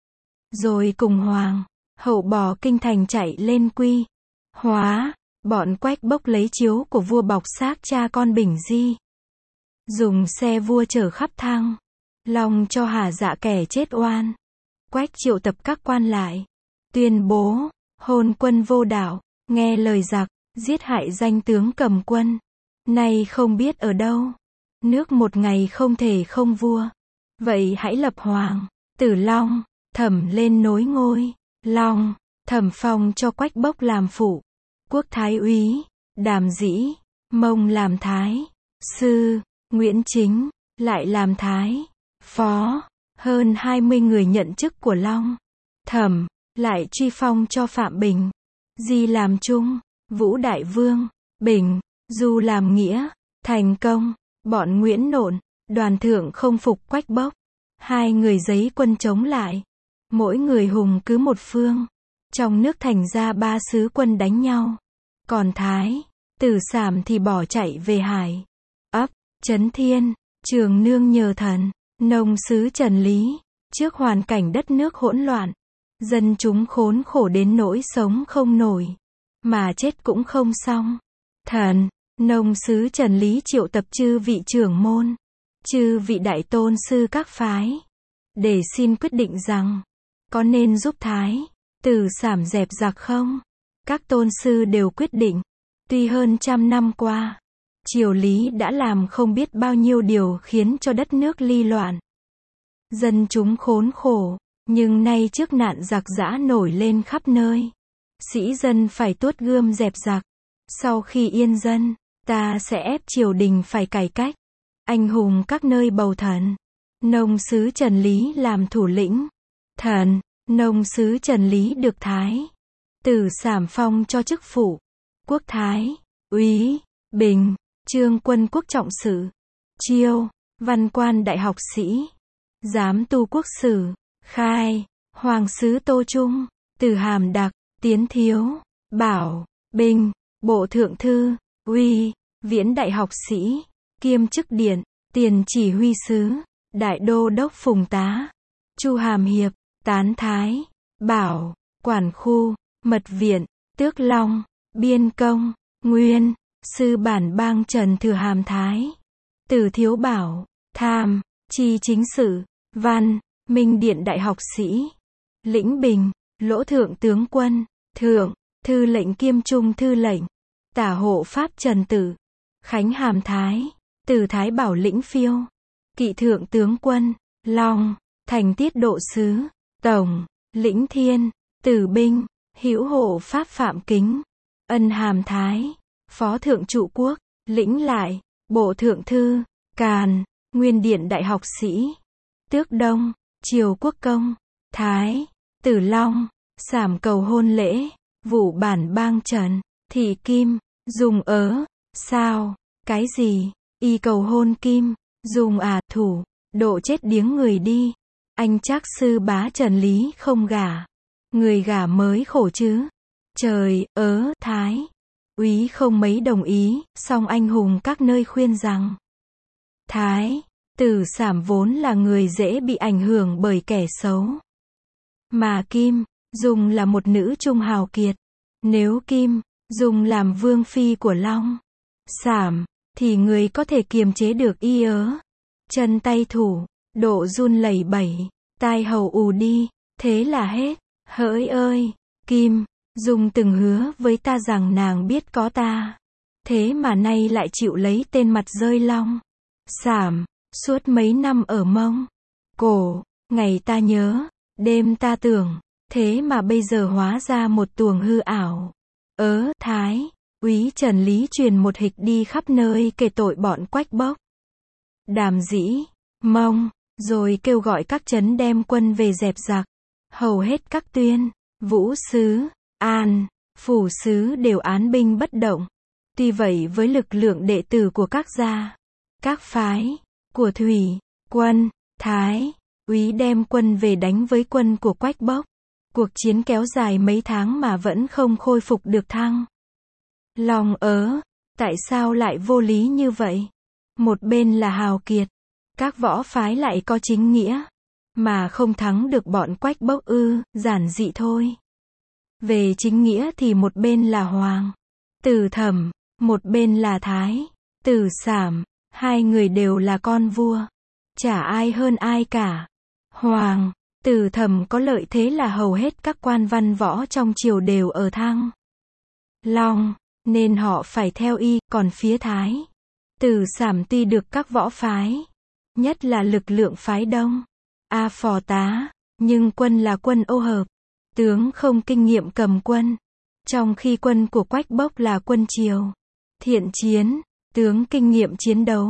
Rồi cùng Hoàng hậu bỏ kinh thành chạy lên Quy Hóa. Bọn Quách Bốc lấy chiếu của vua bọc xác cha con Bình Di, dùng xe vua chở khắp Thăng Long cho hả dạ kẻ chết oan. Quách triệu tập các quan lại, tuyên bố, hôn quân vô đạo, nghe lời giặc, giết hại danh tướng cầm quân. Nay không biết ở đâu, nước một ngày không thể không vua. Vậy hãy lập hoàng tử Long, Thẩm lên nối ngôi Long. Thẩm phong cho Quách Bốc làm phụ quốc thái úy, Đàm Dĩ, Mông làm thái sư, Nguyễn Chính lại làm thái phó. Hơn hai mươi người nhận chức của Long. Thẩm lại truy phong cho Phạm Bình, Di làm trung, Vũ Đại Vương. Bình, Du làm nghĩa. Thành công, bọn Nguyễn Nộn, Đoàn Thượng không phục Quách Bốc. Hai người giấy quân chống lại, mỗi người hùng cứ một phương. Trong nước thành ra ba sứ quân đánh nhau. Còn Thái Tử Sảm thì bỏ chạy về Hải ấp Trấn Thiên. Trường nương nhờ thần. Nông sứ Trần Lý, trước hoàn cảnh đất nước hỗn loạn, dân chúng khốn khổ đến nỗi sống không nổi, mà chết cũng không xong. Thần, nông sứ Trần Lý triệu tập chư vị trưởng môn, chư vị đại tôn sư các phái, để xin quyết định rằng, có nên giúp Thái Tử Sảm dẹp giặc không? Các tôn sư đều quyết định. Tuy hơn trăm năm qua, triều Lý đã làm không biết bao nhiêu điều khiến cho đất nước ly loạn, dân chúng khốn khổ, nhưng nay trước nạn giặc giã nổi lên khắp nơi, sĩ dân phải tuốt gươm dẹp giặc. Sau khi yên dân, ta sẽ ép triều đình phải cải cách, anh hùng các nơi bầu thần. Nông sứ Trần Lý làm thủ lĩnh. Thần, nông sứ Trần Lý được Thái Tử Sảm phong cho chức phụ quốc thái úy. Bình, trương quân quốc trọng sử, chiêu văn quan đại học sĩ, giám tu quốc sử. Khai, hoàng sứ Tô Trung, từ hàm đặc, tiến thiếu, bảo, bình, bộ thượng thư, uy, viễn đại học sĩ, kiêm chức điện, tiền chỉ huy sứ, đại đô đốc phùng tá, chu hàm hiệp, tán thái, bảo, quản khu, mật viện, tước long, biên công, nguyên, sư bản bang Trần Thừa Hàm Thái, Từ Thiếu Bảo, tham, tri chính sự, văn, minh điện đại học sĩ, lĩnh bình, lỗ thượng tướng quân, thượng, thư lệnh kiêm trung thư lệnh, tả hộ pháp Trần Tử, Khánh Hàm Thái, Từ Thái Bảo lĩnh phiêu, kỵ thượng tướng quân, long, thành tiết độ sứ, tổng, lĩnh thiên, tử binh, hữu hộ pháp Phạm Kính, ân hàm thái, phó thượng trụ quốc, lĩnh lại, bộ thượng thư, càn, nguyên điện đại học sĩ, tước đông, triều quốc công, thái, tử long, sảm cầu hôn lễ, vụ bản bang trần, thị kim, dùng ớ, sao, cái gì, y cầu hôn kim, dùng à, thủ, độ chết điếng người đi, anh chắc sư bá Trần Lý không gả, người gả mới khổ chứ, trời, ớ, thái, úy không mấy đồng ý, song anh hùng các nơi khuyên rằng, thái, tử sảm vốn là người dễ bị ảnh hưởng bởi kẻ xấu, mà kim, dùng là một nữ trung hào kiệt, nếu kim, dùng làm vương phi của long, sảm, thì người có thể kiềm chế được y ớ, chân tay thủ, độ run lẩy bẩy, tai hầu ù đi, thế là hết, hỡi ơi, kim, dùng từng hứa với ta rằng nàng biết có ta, thế mà nay lại chịu lấy tên mặt rơi long, sảm, suốt mấy năm ở mông, cổ, ngày ta nhớ, đêm ta tưởng, thế mà bây giờ hóa ra một tuồng hư ảo, ớ, thái, úy Trần Lý truyền một hịch đi khắp nơi kể tội bọn quách bốc, đàm dĩ, mông, rồi kêu gọi các trấn đem quân về dẹp giặc, hầu hết các tuyên, vũ sứ, an, phủ sứ đều án binh bất động, tuy vậy với lực lượng đệ tử của các gia, các phái, của thủy, quân, thái, úy đem quân về đánh với quân của quách bốc, cuộc chiến kéo dài mấy tháng mà vẫn không khôi phục được thăng. Lòng ớ, tại sao lại vô lý như vậy? Một bên là hào kiệt, các võ phái lại có chính nghĩa, mà không thắng được bọn quách bốc ư, giản dị thôi. Về chính nghĩa thì một bên là hoàng, tử thẩm, một bên là thái, tử sảm, hai người đều là con vua, chả ai hơn ai cả. Hoàng, tử thẩm có lợi thế là hầu hết các quan văn võ trong triều đều ở thăng long, nên họ phải theo y, còn phía thái, tử sảm tuy được các võ phái, nhất là lực lượng phái đông, a phò tá, nhưng quân là quân ô hợp, tướng không kinh nghiệm cầm quân, trong khi quân của quách bốc là quân triều, thiện chiến, tướng kinh nghiệm chiến đấu,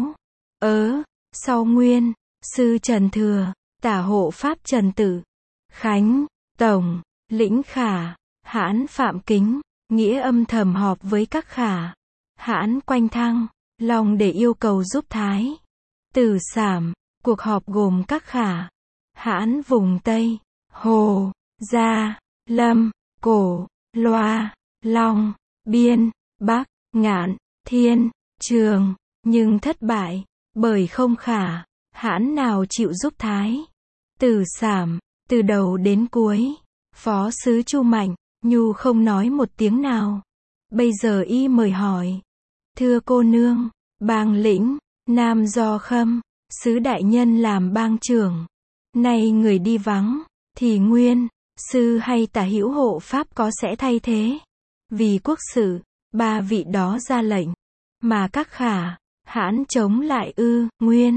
ớ, sau nguyên, sư Trần Thừa, tả hộ pháp Trần Tử, Khánh, Tổng, Lĩnh Khả, hãn Phạm Kính, nghĩa âm thầm họp với các khả, hãn Quanh Thăng, lòng để yêu cầu giúp thái, tử sảm, cuộc họp gồm các khả, hãn vùng Tây, Hồ, Gia, Lâm, Cổ, Loa, Long, Biên, Bắc, Ngạn, Thiên, Trường, nhưng thất bại, bởi không khả, hãn nào chịu giúp thái, tử sảm, từ đầu đến cuối, phó sứ Chu Mạnh, Nhu không nói một tiếng nào. Bây giờ y mời hỏi, thưa cô nương, bang lĩnh, Nam do Khâm, sứ đại nhân làm bang trưởng, nay người đi vắng, thì nguyên, sư hay tả hữu hộ pháp có sẽ thay thế, vì quốc sự, ba vị đó ra lệnh, mà các khả, hãn chống lại ư, nguyên,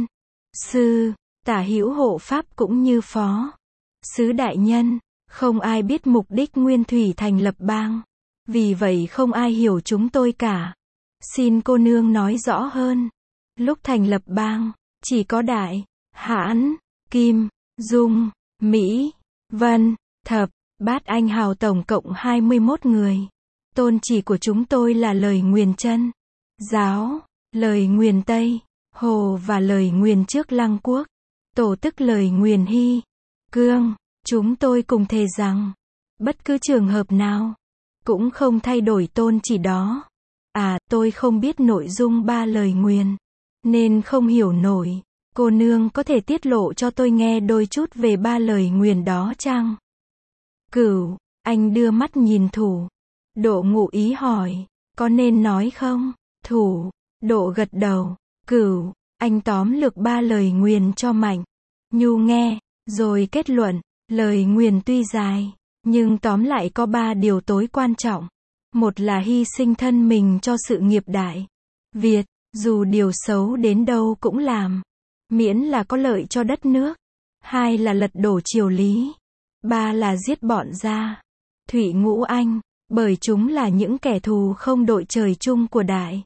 sư, tả hữu hộ pháp cũng như phó, sứ đại nhân, không ai biết mục đích Nguyên Thủy thành lập bang, vì vậy không ai hiểu chúng tôi cả. Xin cô nương nói rõ hơn. Lúc thành lập bang, chỉ có Đại, Hãn, Kim, Dung, Mỹ, Vân, Thập, Bát anh hào tổng cộng hai mươi mốt người. Tôn chỉ của chúng tôi là lời nguyền chân, giáo, lời nguyền Tây, Hồ và lời nguyền trước Lăng Quốc, tổ tức lời nguyền Hy, Cương. Chúng tôi cùng thề rằng, bất cứ trường hợp nào, cũng không thay đổi tôn chỉ đó. À, tôi không biết nội dung ba lời nguyền, nên không hiểu nổi. Cô nương có thể tiết lộ cho tôi nghe đôi chút về ba lời nguyền đó chăng? Cửu, anh đưa mắt nhìn Thủ. Độ ngụ ý hỏi, có nên nói không? Thủ, Độ gật đầu. Cửu, anh tóm lược ba lời nguyền cho Mạnh, Nhu nghe, rồi kết luận. Lời nguyền tuy dài, nhưng tóm lại có ba điều tối quan trọng. Một là hy sinh thân mình cho sự nghiệp Đại Việt, dù điều xấu đến đâu cũng làm, miễn là có lợi cho đất nước. Hai là lật đổ triều lý. Ba là giết bọn Gia, Thụy Ngũ Anh, bởi chúng là những kẻ thù không đội trời chung của Đại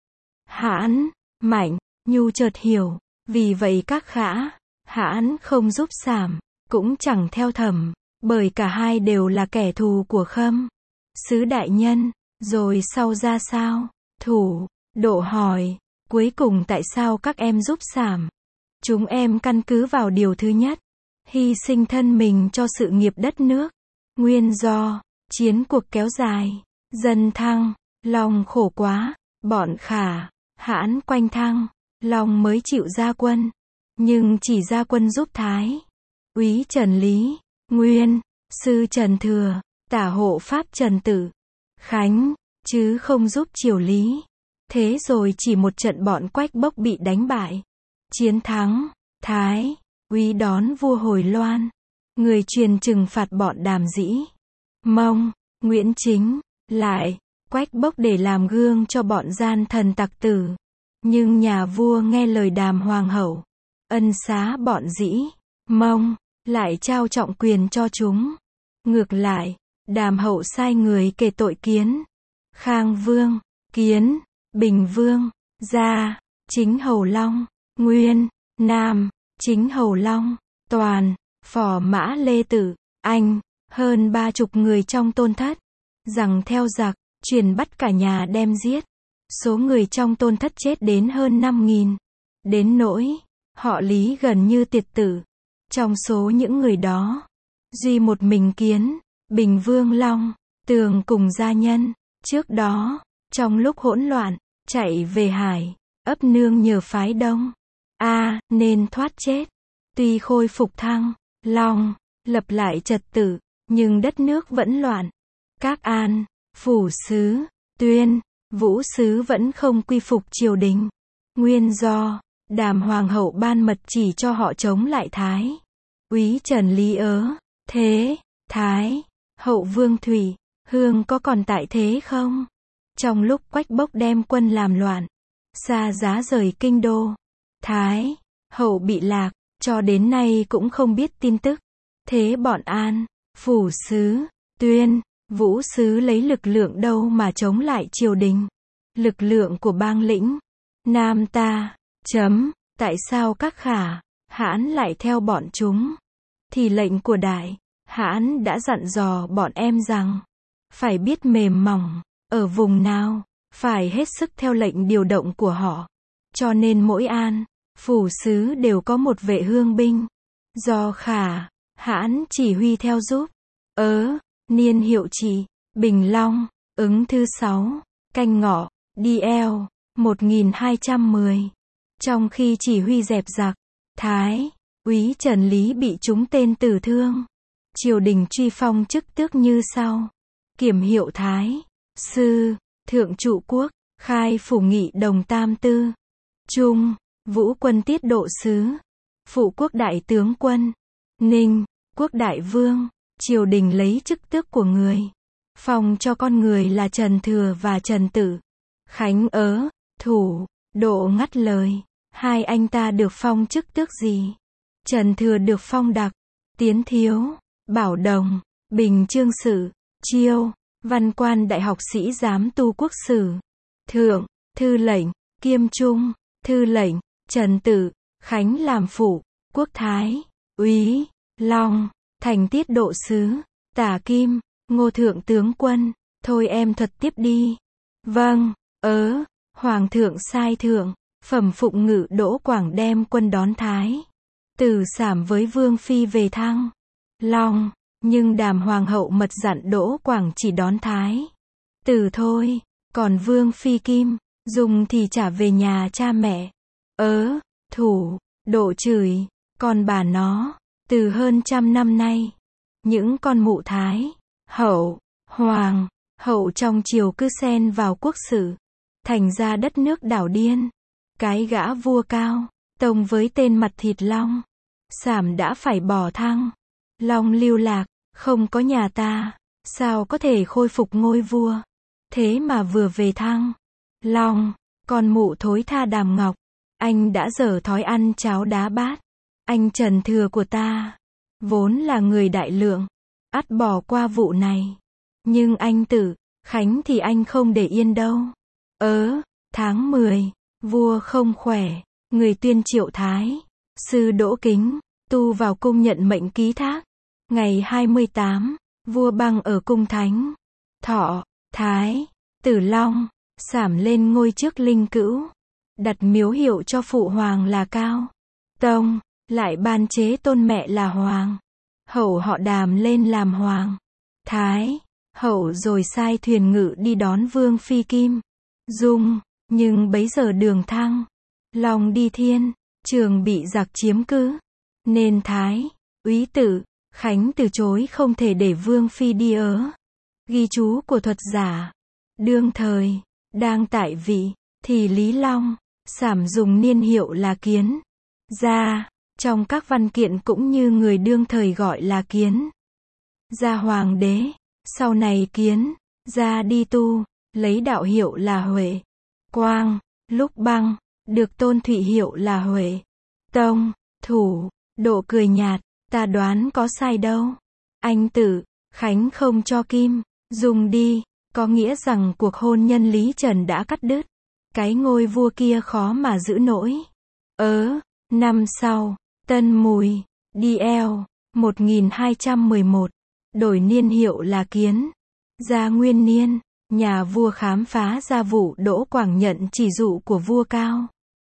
Hãn. Mạnh Nhu chợt hiểu, vì vậy các khả hãn không giúp Sảm, cũng chẳng theo Thẩm, bởi cả hai đều là kẻ thù của Khâm Sứ đại nhân. Rồi sau ra sao? Thủ Độ hỏi, cuối cùng tại sao các em giúp Sảm? Chúng em căn cứ vào điều thứ nhất, hy sinh thân mình cho sự nghiệp đất nước. Nguyên do, chiến cuộc kéo dài, dân Thăng, Long khổ quá, bọn khả hãn quanh Thăng, Long mới chịu ra quân. Nhưng chỉ ra quân giúp Thái úy Trần Lý, Nguyên, sư Trần Thừa, tả hộ pháp Trần Tử Khánh, chứ không giúp Triều Lý. Thế rồi chỉ một trận bọn Quách Bốc bị đánh bại. Chiến thắng, Thái úy đón vua hồi Loan. Người truyền trừng phạt bọn Đàm Dĩ, Mông, Nguyễn Chính, lại Quách Bốc để làm gương cho bọn gian thần tặc tử. Nhưng nhà vua nghe lời Đàm Hoàng hậu, ân xá bọn Dĩ, Mông, lại trao trọng quyền cho chúng. Ngược lại, Đàm hậu sai người kể tội Kiến, Khang Vương, Kiến, Bình Vương, Gia, Chính Hầu Long, Nguyên, Nam, Chính Hầu Long, Toàn, Phò Mã Lê Tử, Anh, hơn ba chục người trong Tôn Thất, rằng theo giặc, truyền bắt cả nhà đem giết. Số người trong Tôn Thất chết đến hơn năm nghìn. Đến nỗi, họ Lý gần như tiệt tử. Trong số những người đó, duy một mình Kiến, Bình Vương Long, Tường cùng gia nhân, trước đó, trong lúc hỗn loạn, chạy về Hải, ấp nương nhờ phái Đông A, nên thoát chết. Tuy khôi phục Thăng, Long, lập lại trật tự, nhưng đất nước vẫn loạn. Các An, Phủ Sứ, Tuyên, Vũ Sứ vẫn không quy phục triều đình. Nguyên do, Đàm Hoàng hậu ban mật chỉ cho họ chống lại Thái úy Trần Lý ớ. Thế, Thái hậu Vương Thủy Hương có còn tại thế không? Trong lúc Quách Bốc đem quân làm loạn, xa giá rời kinh đô, Thái hậu bị lạc, cho đến nay cũng không biết tin tức. Thế bọn An, Phủ Sứ, Tuyên, Vũ Sứ lấy lực lượng đâu mà chống lại triều đình? Lực lượng của bang lĩnh Nam ta. Chấm. Tại sao các khả hãn lại theo bọn chúng? Thì lệnh của Đại Hãn đã dặn dò bọn em rằng, phải biết mềm mỏng, ở vùng nào, phải hết sức theo lệnh điều động của họ. Cho nên mỗi An, Phủ Sứ đều có một vệ hương binh, do khả hãn chỉ huy theo giúp. Ớ, niên hiệu trị, Bình Long, ứng thứ sáu, canh ngọ, đi eo, một nghìn hai trăm mười. Trong khi chỉ huy dẹp giặc, Thái úy Trần Lý bị trúng tên tử thương. Triều đình truy phong chức tước như sau: Kiểm hiệu Thái Sư, Thượng Trụ Quốc, Khai Phủ Nghị Đồng Tam Tư, Trung Vũ Quân Tiết Độ Sứ, Phụ Quốc Đại Tướng Quân, Ninh Quốc Đại Vương. Triều đình lấy chức tước của người, phong cho con người là Trần Thừa và Trần Tử Khánh. Ớ, Thủ Độ ngắt lời, hai anh ta được phong chức tước gì? Trần Thừa được phong Đặc, Tiến Thiếu, Bảo Đồng, Bình Chương Sử, Chiêu, Văn Quan Đại học sĩ giám tu quốc sử, Thượng Thư lệnh, Kiêm Trung Thư lệnh. Trần Tử Khánh làm Phụ Quốc Thái úy, Long thành Tiết Độ Sứ, Tả Kim, Ngô Thượng Tướng Quân. Thôi em thuật tiếp đi. Vâng. Ớ, Hoàng thượng sai Thượng Phẩm Phụng Ngự Đỗ Quảng đem quân đón Thái Tử Sảm với Vương Phi về Thăng Long. Nhưng Đàm Hoàng hậu mật dặn Đỗ Quảng chỉ đón Thái Tử thôi, còn Vương Phi Kim Dung thì trả về nhà cha mẹ. Ớ, Thủ Độ chửi, còn bà nó, từ hơn trăm năm nay, những con mụ Thái Hậu, Hoàng hậu trong triều cứ xen vào quốc sự, thành ra đất nước đảo điên. Cái gã vua Cao Tông với tên mặt thịt Long Sảm đã phải bỏ Thăng Long lưu lạc, không có nhà ta, sao có thể khôi phục ngôi vua? Thế mà vừa về Thăng Long, con mụ thối tha Đàm Ngọc, anh đã dở thói ăn cháo đá bát. Anh Trần Thừa của ta, vốn là người đại lượng, ắt bỏ qua vụ này. Nhưng anh Tử, Khánh thì anh không để yên đâu. Ớ, tháng mười, vua không khỏe, người tuyên Triệu Thái, sư Đỗ Kính, tu vào cung nhận mệnh ký thác. Ngày hai mươi tám, vua băng ở cung thánh. Thọ, Thái, Tử Long, sảm lên ngôi trước linh cữu. Đặt miếu hiệu cho phụ hoàng là Cao Tông, lại ban chế tôn mẹ là Hoàng. Hậu họ Đàm lên làm Hoàng. Thái, Hậu rồi sai thuyền ngự đi đón Vương Phi Kim Dung, nhưng bấy giờ Đường Thăng, Long đi thiên, Trường bị giặc chiếm cứ, nên Thái, Úy Tử, Khánh từ chối không thể để Vương Phi đi ớ. Ghi chú của thuật giả. Đương thời, đang tại vị, thì Lý Long, sảm dùng niên hiệu là Kiến Gia, trong các văn kiện cũng như người đương thời gọi là Kiến Gia Hoàng đế. Sau này Kiến Gia đi tu, lấy đạo hiệu là Huệ Quang, lúc băng, được tôn thụy hiệu là Huệ Tông. Thủ, Độ cười nhạt, ta đoán có sai đâu. Anh Tử, Khánh không cho Kim Dung đi, có nghĩa rằng cuộc hôn nhân Lý Trần đã cắt đứt. Cái ngôi vua kia khó mà giữ nổi. Ớ, năm sau, Tân Mùi, đi eo, một nghìn hai trăm mười một, đổi niên hiệu là Kiến Gia nguyên niên, nhà vua khám phá ra vụ Đỗ Quảng nhận chỉ dụ của vua Cao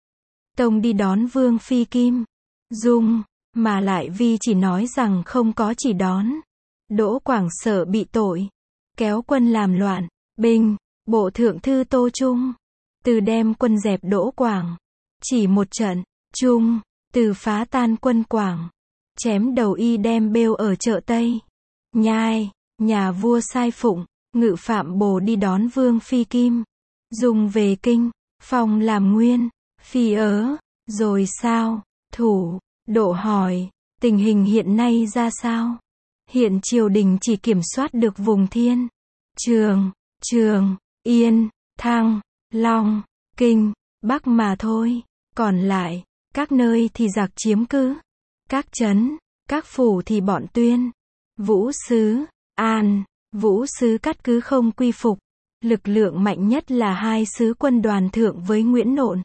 Tông đi đón Vương Phi Kim Dung, mà lại vì chỉ nói rằng không có chỉ đón. Đỗ Quảng sợ bị tội, kéo quân làm loạn, binh, bộ thượng thư Tô Trung, từ đem quân dẹp Đỗ Quảng. Chỉ một trận, Trung, từ phá tan quân Quảng, chém đầu y đem bêu ở chợ Tây Nhai. Nhà vua sai phụng, ngự phạm Bồ đi đón Vương Phi Kim Dung về kinh, phong làm nguyên Phi ớ. Rồi sao? Thủ, Độ hỏi, tình hình hiện nay ra sao? Hiện triều đình chỉ kiểm soát được vùng Thiên, Trường, Trường, Yên, Thăng, Long, Kinh, Bắc mà thôi. Còn lại, các nơi thì giặc chiếm cứ. Các trấn, các phủ thì bọn Tuyên, Vũ Sứ, An, Vũ Sứ cắt cứ không quy phục. Lực lượng mạnh nhất là hai sứ quân đoàn thượng với Nguyễn Nộn.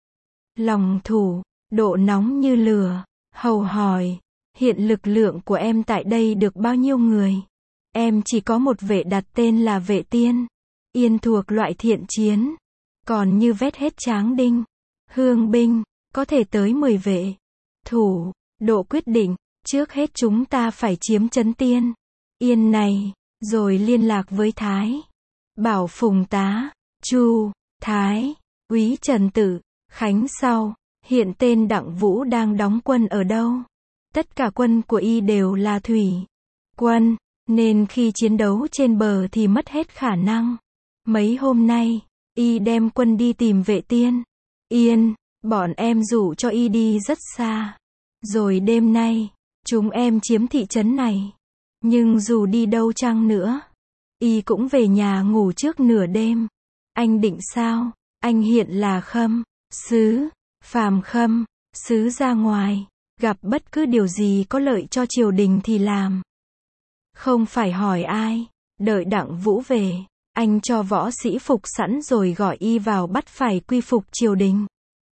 Lòng Thủ, Độ nóng như lửa, hầu hỏi, hiện lực lượng của em tại đây được bao nhiêu người? Em chỉ có một vệ đặt tên là Vệ Tiên Yên thuộc loại thiện chiến. Còn như vét hết Tráng Đinh, Hương binh, có thể tới mười vệ. Thủ, Độ quyết định, trước hết chúng ta phải chiếm trấn Tiên Yên này, rồi liên lạc với Thái Bảo Phùng Tá, Chu, Thái, Úy Trần Tử, Khánh sau. Hiện tên Đặng Vũ đang đóng quân ở đâu? Tất cả quân của y đều là thủy quân, nên khi chiến đấu trên bờ thì mất hết khả năng. Mấy hôm nay, y đem quân đi tìm Vệ Tiên Yên, bọn em rủ cho y đi rất xa. Rồi đêm nay, chúng em chiếm thị trấn này. Nhưng dù đi đâu chăng nữa, y cũng về nhà ngủ trước nửa đêm. Anh định sao? Anh hiện là Khâm Sứ, phàm Khâm Sứ ra ngoài, gặp bất cứ điều gì có lợi cho triều đình thì làm. Không phải hỏi ai. Đợi Đặng Vũ về, anh cho võ sĩ phục sẵn rồi gọi y vào bắt phải quy phục triều đình.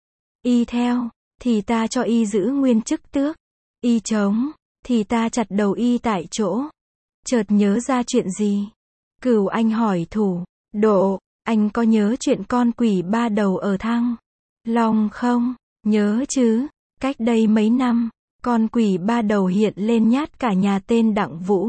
Y theo, thì ta cho y giữ nguyên chức tước. Y chống, thì ta chặt đầu y tại chỗ. Chợt nhớ ra chuyện gì? Cửu anh hỏi Thủ, Độ, anh có nhớ chuyện con quỷ ba đầu ở Thăng Long không? Nhớ chứ, cách đây mấy năm, con quỷ ba đầu hiện lên nhát cả nhà tên Đặng Vũ.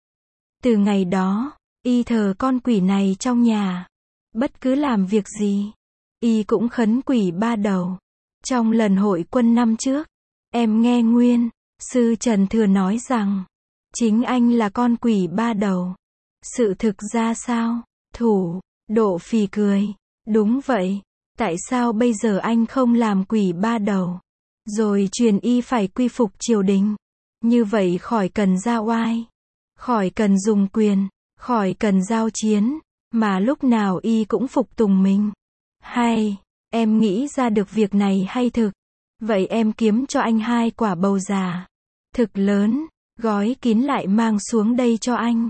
Từ ngày đó, y thờ con quỷ này trong nhà. Bất cứ làm việc gì, y cũng khấn quỷ ba đầu. Trong lần hội quân năm trước, em nghe Nguyên sư Trần Thừa nói rằng, chính anh là con quỷ ba đầu. Sự thực ra sao? Thủ, Độ phì cười. Đúng vậy. Tại sao bây giờ anh không làm quỷ ba đầu, rồi truyền y phải quy phục triều đình? Như vậy khỏi cần ra oai, khỏi cần dùng quyền, khỏi cần giao chiến, mà lúc nào y cũng phục tùng mình. Hay, em nghĩ ra được việc này hay thực? Vậy em kiếm cho anh hai quả bầu già thực lớn, gói kín lại mang xuống đây cho anh.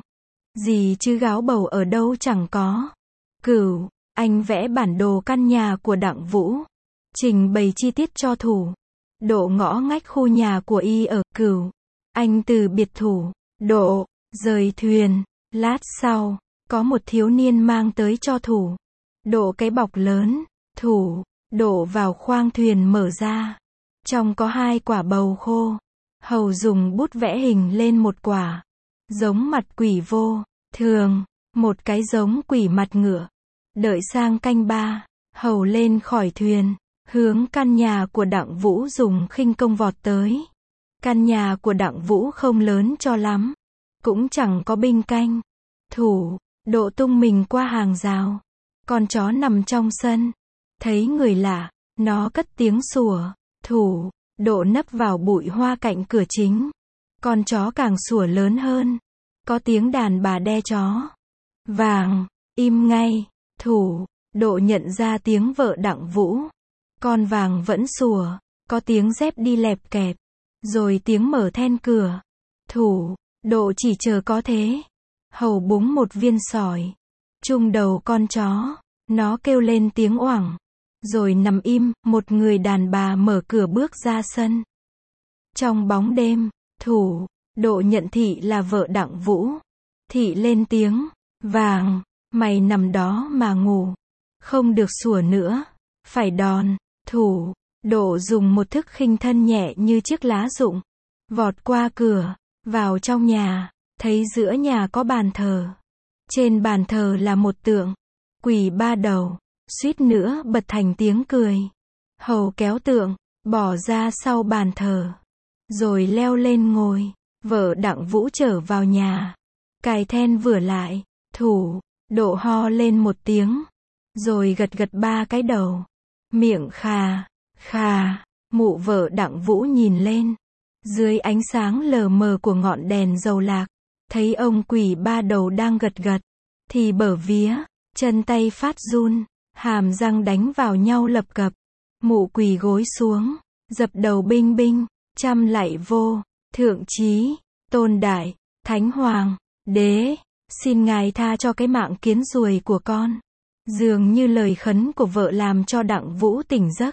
Gì chứ gáo bầu ở đâu chẳng có. Cửu, anh vẽ bản đồ căn nhà của Đặng Vũ. Trình bày chi tiết cho Thủ. Độ ngõ ngách khu nhà của y ở Cửu. Anh từ biệt Thủ. Độ, rời thuyền. Lát sau, có một thiếu niên mang tới cho Thủ. Độ cái bọc lớn. Thủ, đổ vào khoang thuyền mở ra. Trong có hai quả bầu khô. Hầu dùng bút vẽ hình lên một quả. Giống mặt quỷ vô thường, một cái giống quỷ mặt ngựa. Đợi sang canh ba, Hầu lên khỏi thuyền, hướng căn nhà của Đặng Vũ dùng khinh công vọt tới. Căn nhà của Đặng Vũ không lớn cho lắm, cũng chẳng có binh canh. Thủ, Độ tung mình qua hàng rào. Con chó nằm trong sân, thấy người lạ, nó cất tiếng sủa. Thủ, Độ nấp vào bụi hoa cạnh cửa chính. Con chó càng sủa lớn hơn. Có tiếng đàn bà đe chó. Vàng, im ngay. Thủ, Độ nhận ra tiếng vợ Đặng Vũ. Con vàng vẫn sủa. Có tiếng dép đi lẹp kẹp. Rồi tiếng mở then cửa. Thủ, Độ chỉ chờ có thế. Hầu búng một viên sỏi trúng đầu con chó. Nó kêu lên tiếng oảng. Rồi nằm im. Một người đàn bà mở cửa bước ra sân. Trong bóng đêm, Thủ, Độ nhận Thị là vợ Đặng Vũ. Thị lên tiếng. Vàng, mày nằm đó mà ngủ. Không được sủa nữa. Phải đòn. Thủ, Độ dùng một thức khinh thân nhẹ như chiếc lá rụng. Vọt qua cửa. Vào trong nhà. Thấy giữa nhà có bàn thờ. Trên bàn thờ là một tượng quỷ ba đầu. Suýt nữa bật thành tiếng cười. Hầu kéo tượng, bỏ ra sau bàn thờ. Rồi leo lên ngồi. Vợ Đặng Vũ trở vào nhà. Cài then vừa lại. Thủ, Độ ho lên một tiếng. Rồi gật gật ba cái đầu. Miệng khà, khà. Mụ vợ Đặng Vũ nhìn lên. Dưới ánh sáng lờ mờ của ngọn đèn dầu lạc. Thấy ông quỷ ba đầu đang gật gật. Thì bở vía, chân tay phát run. Hàm răng đánh vào nhau lập cập. Mụ quỳ gối xuống. Dập đầu binh binh. Chăm lạy vô. Thượng chí, tôn đại, thánh hoàng, đế. Xin ngài tha cho cái mạng kiến ruồi của con. Dường như lời khấn của vợ làm cho Đặng Vũ tỉnh giấc.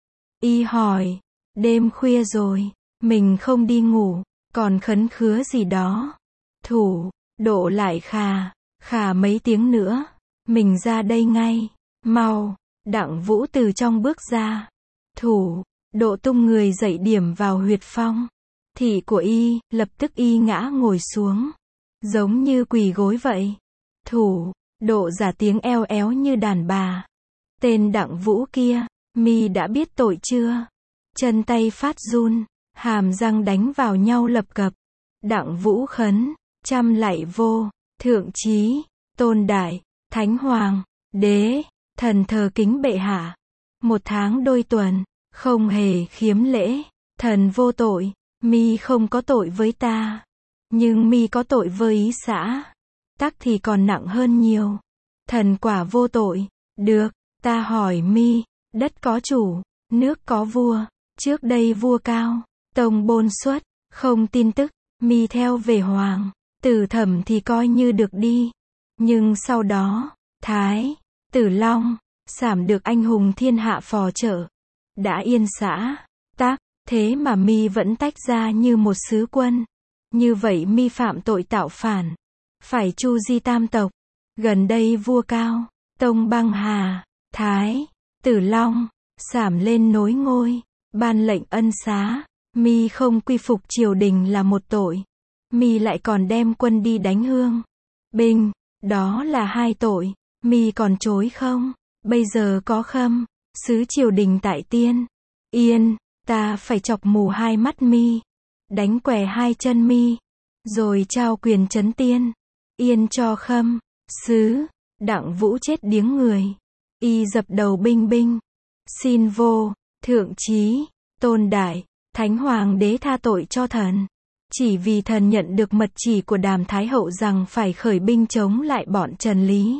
Y hỏi. Đêm khuya rồi. Mình không đi ngủ. Còn khấn khứa gì đó. Thủ, Độ lại khà. Khà mấy tiếng nữa. Mình ra đây ngay. Mau. Đặng Vũ từ trong bước ra. Thủ, Độ tung người dậy điểm vào huyệt phong. Thị của y, lập tức y ngã ngồi xuống. Giống như quỳ gối vậy. Thủ, Độ giả tiếng eo éo như đàn bà. Tên Đặng Vũ kia, mi đã biết tội chưa? Chân tay phát run, hàm răng đánh vào nhau lập cập. Đặng Vũ khấn, chăm lạy vô, thượng chí, tôn đại, thánh hoàng, đế, thần thờ kính bệ hạ. Một tháng đôi tuần, không hề khiếm lễ, thần vô tội, mi không có tội với ta. Nhưng mi có tội với ý xã. Tắc thì còn nặng hơn nhiều. Thần quả vô tội. Được, ta hỏi mi, đất có chủ, nước có vua. Trước đây vua Cao, Tông bôn xuất, không tin tức, mi theo về hoàng. Tử Thẩm thì coi như được đi. Nhưng sau đó, Thái, Tử Long, sảm được anh hùng thiên hạ phò trợ. Đã yên xã, tác, thế mà mi vẫn tách ra như một sứ quân. Như vậy mi phạm tội tạo phản. Phải chu di tam tộc. Gần đây vua Cao, Tông băng hà, Thái, Tử Long, sảm lên nối ngôi. Ban lệnh ân xá. Mi không quy phục triều đình là một tội. Mi lại còn đem quân đi đánh Hương, Bình. Đó là hai tội. Mi còn chối không? Bây giờ có khâm sứ triều đình tại Tiên Yên, ta phải chọc mù hai mắt mi, đánh què hai chân mi, rồi trao quyền trấn Tiên Yên cho khâm sứ. Đặng Vũ chết điếng người. Y dập đầu binh binh. Xin vô, thượng chí, tôn đại, thánh hoàng đế tha tội cho thần. Chỉ vì thần nhận được mật chỉ của Đàm Thái Hậu rằng phải khởi binh chống lại bọn Trần Lý.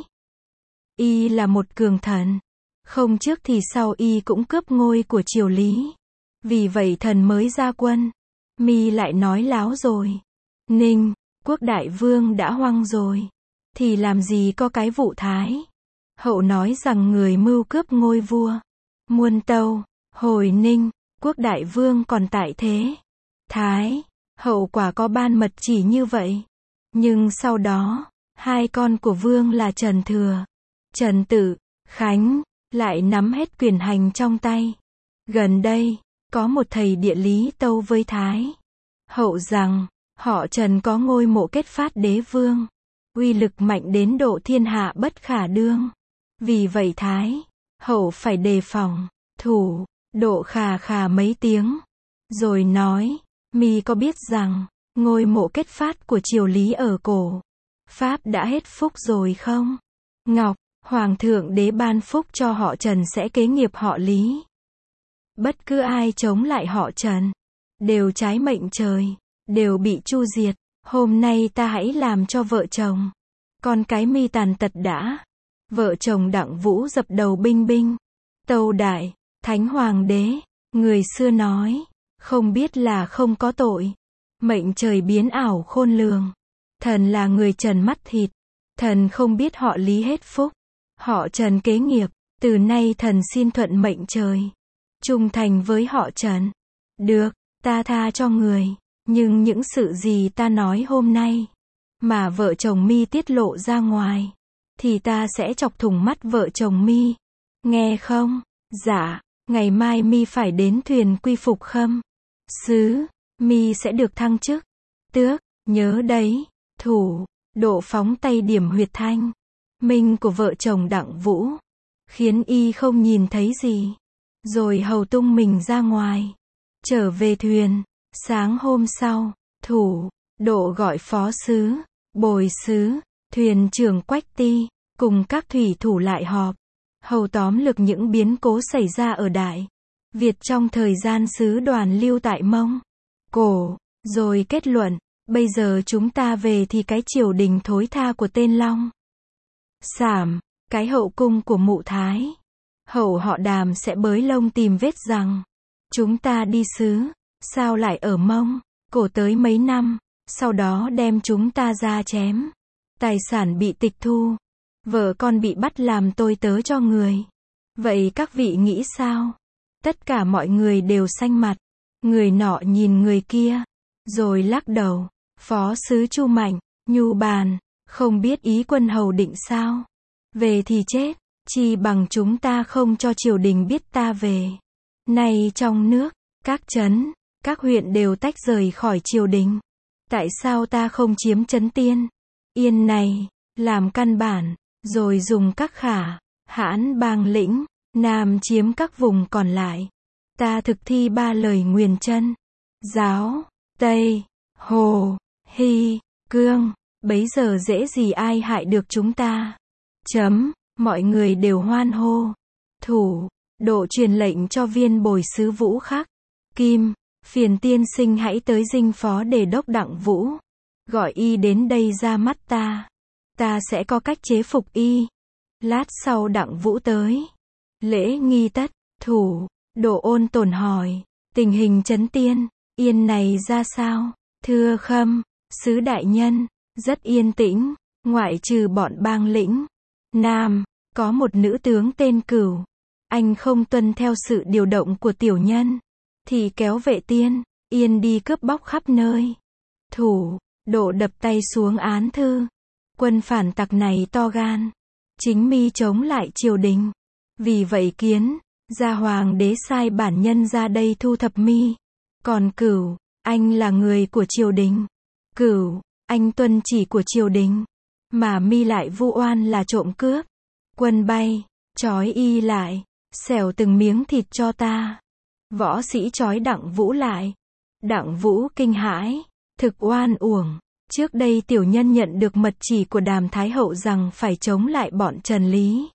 Y là một cường thần. Không trước thì sau y cũng cướp ngôi của triều Lý. Vì vậy thần mới ra quân. Mi lại nói láo rồi. Ninh, quốc đại vương đã hoang rồi, thì làm gì có cái vụ Thái. Hậu nói rằng người mưu cướp ngôi vua, Muôn Tâu, Hồi Ninh, quốc đại vương còn tại thế. Thái, Hậu quả có ban mật chỉ như vậy. Nhưng sau đó, hai con của vương là Trần Thừa, Trần Tự, Khánh, lại nắm hết quyền hành trong tay. Gần đây, có một thầy địa lý tâu với Thái Hậu rằng, họ Trần có ngôi mộ kết phát đế vương, uy lực mạnh đến độ thiên hạ bất khả đương. Vì vậy Thái Hậu phải đề phòng, thủ, độ khà khà mấy tiếng, rồi nói, mi có biết rằng, ngôi mộ kết phát của triều Lý ở cổ Pháp đã hết phúc rồi không? Ngọc, Hoàng thượng đế ban phúc cho họ Trần sẽ kế nghiệp họ Lý. Bất cứ ai chống lại họ Trần, đều trái mệnh trời, đều bị tru diệt. Hôm nay ta hãy làm cho vợ chồng, con cái mi tàn tật đã. Vợ chồng Đặng Vũ dập đầu binh binh, tâu đại, Thánh Hoàng đế, người xưa nói, không biết là không có tội. Mệnh trời biến ảo khôn lường. Thần là người Trần mắt thịt, thần không biết họ Lý hết phúc, họ Trần kế nghiệp, từ nay thần xin thuận mệnh trời, trung thành với họ Trần. Được, ta tha cho người, nhưng những sự gì ta nói hôm nay, mà vợ chồng mi tiết lộ ra ngoài, thì ta sẽ chọc thủng mắt vợ chồng mi. Nghe không? Dạ, ngày mai mi phải đến thuyền quy phục khâm sứ, mi sẽ được thăng chức, tước, nhớ đấy. Thủ, độ phóng tay điểm huyệt thanh minh của vợ chồng Đặng Vũ, khiến y không nhìn thấy gì, rồi hầu tung mình ra ngoài, trở về thuyền. Sáng hôm sau, thủ, độ gọi phó sứ, bồi sứ, thuyền trưởng Quách Ti, cùng các thủy thủ lại họp, hầu tóm lược những biến cố xảy ra ở Đại Việt trong thời gian sứ đoàn lưu tại Mông Cổ, rồi kết luận, bây giờ chúng ta về thì cái triều đình thối tha của tên Long Sảm, cái hậu cung của mụ Thái Hậu họ Đàm sẽ bới lông tìm vết rằng, chúng ta đi sứ, sao lại ở Mông Cổ tới mấy năm, sau đó đem chúng ta ra chém, tài sản bị tịch thu, vợ con bị bắt làm tôi tớ cho người. Vậy các vị nghĩ sao? Tất cả mọi người đều xanh mặt, người nọ nhìn người kia, rồi lắc đầu. Phó sứ Chu Mạnh, nhu bàn, không biết ý quân hầu định sao? Về thì chết, chi bằng chúng ta không cho triều đình biết ta về. Nay trong nước, các trấn, các huyện đều tách rời khỏi triều đình. Tại sao ta không chiếm trấn Tiên, Yên này, làm căn bản, rồi dùng các khả, hãn bang lĩnh, Nam chiếm các vùng còn lại. Ta thực thi ba lời nguyền chân, giáo, Tây, Hồ, Hy, Cương, bấy giờ dễ gì ai hại được chúng ta. Chấm, mọi người đều hoan hô. Thủ, độ truyền lệnh cho viên bồi sứ Vũ Khắc, Kim, phiền tiên sinh hãy tới dinh phó đề đốc Đặng Vũ, gọi y đến đây ra mắt ta. Ta sẽ có cách chế phục y. Lát sau Đặng Vũ tới. Lễ nghi tất, thủ, độ ôn tồn hỏi, tình hình trấn Tiên, Yên này ra sao? Thưa khâm, sứ đại nhân, rất yên tĩnh, ngoại trừ bọn bang lĩnh Nam, có một nữ tướng tên Cửu, anh không tuân theo sự điều động của tiểu nhân, thì kéo vệ tiên, Yên đi cướp bóc khắp nơi. Thủ, độ đập tay xuống án thư, quân phản tặc này to gan, chính mi chống lại triều đình, vì vậy kiến gia hoàng đế sai bản nhân ra đây thu thập mi. Còn Cửu, anh là người của triều đình. Cửu, anh tuân chỉ của triều đình, mà mi lại vu oan là trộm cướp. Quân bay, trói y lại, xẻo từng miếng thịt cho ta. Võ sĩ trói Đặng Vũ lại. Đặng Vũ kinh hãi, thực oan uổng. Trước đây tiểu nhân nhận được mật chỉ của Đàm Thái Hậu rằng phải chống lại bọn Trần Lý.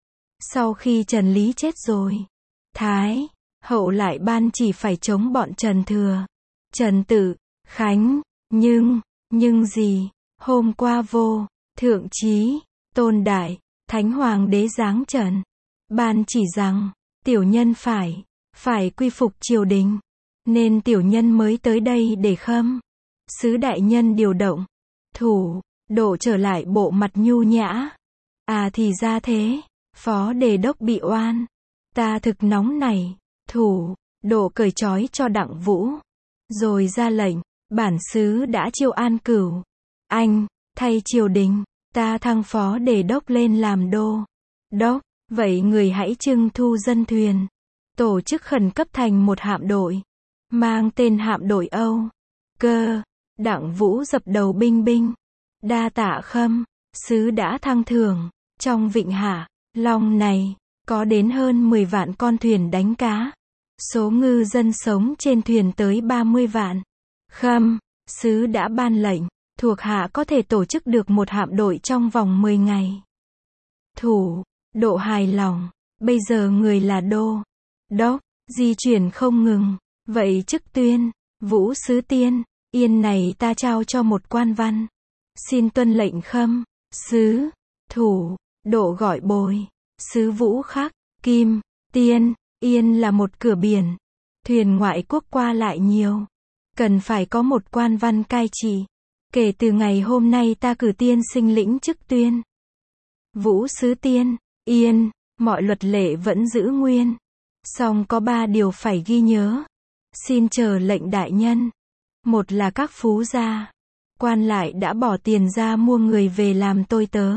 Sau khi Trần Lý chết rồi, Thái Hậu lại ban chỉ phải chống bọn Trần Thừa, Trần Tự, Khánh, nhưng, nhưng gì, hôm qua vô, thượng chí, tôn đại, Thánh Hoàng đế giáng trần, ban chỉ rằng, tiểu nhân phải, phải quy phục triều đình, nên tiểu nhân mới tới đây để khâm sứ đại nhân điều động. Thủ, Độ trở lại bộ mặt nhu nhã. À thì ra thế, Phó Đề Đốc bị oan. Ta thực nóng này. Thủ, Độ cởi trói cho Đặng Vũ. Rồi ra lệnh, bản xứ đã chiêu an cửu. Anh, thay triều đình, ta thăng Phó Đề Đốc lên làm đô. Đốc, vậy người hãy trưng thu dân thuyền. Tổ chức khẩn cấp thành một hạm đội. Mang tên hạm đội Âu. Cơ. Đặng Vũ dập đầu binh binh. Đa tạ Khâm, sứ đã thăng thưởng. Trong vịnh Hạ Long này, có đến hơn mười vạn con thuyền đánh cá. Số ngư dân sống trên thuyền tới ba mươi vạn. Khâm, sứ đã ban lệnh, thuộc hạ có thể tổ chức được một hạm đội trong vòng mười ngày. Thủ, Độ hài lòng, bây giờ người là đô đốc, di chuyển không ngừng, vậy chức tuyên, Vũ sứ tiên, yên này ta trao cho một quan văn. Xin tuân lệnh Khâm, sứ, Thủ, Độ gọi bồi, sứ Vũ Khắc, Kim, Tiên, Yên là một cửa biển. Thuyền ngoại quốc qua lại nhiều. Cần phải có một quan văn cai trị. Kể từ ngày hôm nay ta cử tiên sinh lĩnh chức tuyên. Vũ sứ tiên, Yên, mọi luật lệ vẫn giữ nguyên. Song có ba điều phải ghi nhớ. Xin chờ lệnh đại nhân. Một là các phú gia, quan lại đã bỏ tiền ra mua người về làm tôi tớ.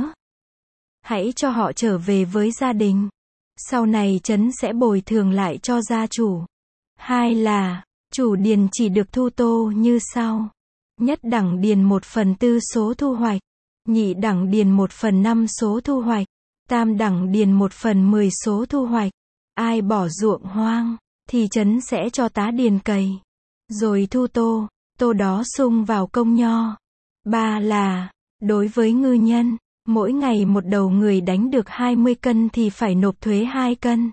Hãy cho họ trở về với gia đình. Sau này trấn sẽ bồi thường lại cho gia chủ. Hai là, chủ điền chỉ được thu tô như sau. Nhất đẳng điền một phần tư số thu hoạch. Nhị đẳng điền một phần năm số thu hoạch. Tam đẳng điền một phần mười số thu hoạch. Ai bỏ ruộng hoang, thì trấn sẽ cho tá điền cày. Rồi thu tô, tô đó sung vào công nho. Ba là, đối với ngư nhân, mỗi ngày một đầu người đánh được hai mươi cân thì phải nộp thuế hai cân.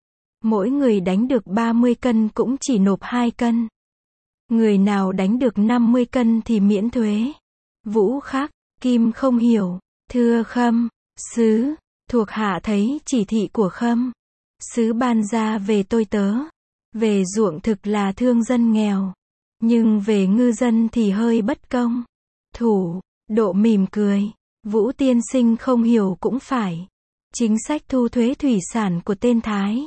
Mỗi người đánh được ba mươi cân cũng chỉ nộp hai cân. Người nào đánh được năm mươi cân thì miễn thuế. Vũ Khắc, Kim không hiểu. Thưa Khâm, sứ, thuộc hạ thấy chỉ thị của Khâm, sứ ban ra về tôi tớ. Về ruộng thực là thương dân nghèo. Nhưng về ngư dân thì hơi bất công. Thủ, Độ mỉm cười. Vũ tiên sinh không hiểu cũng phải. Chính sách thu thuế thủy sản của tên Thái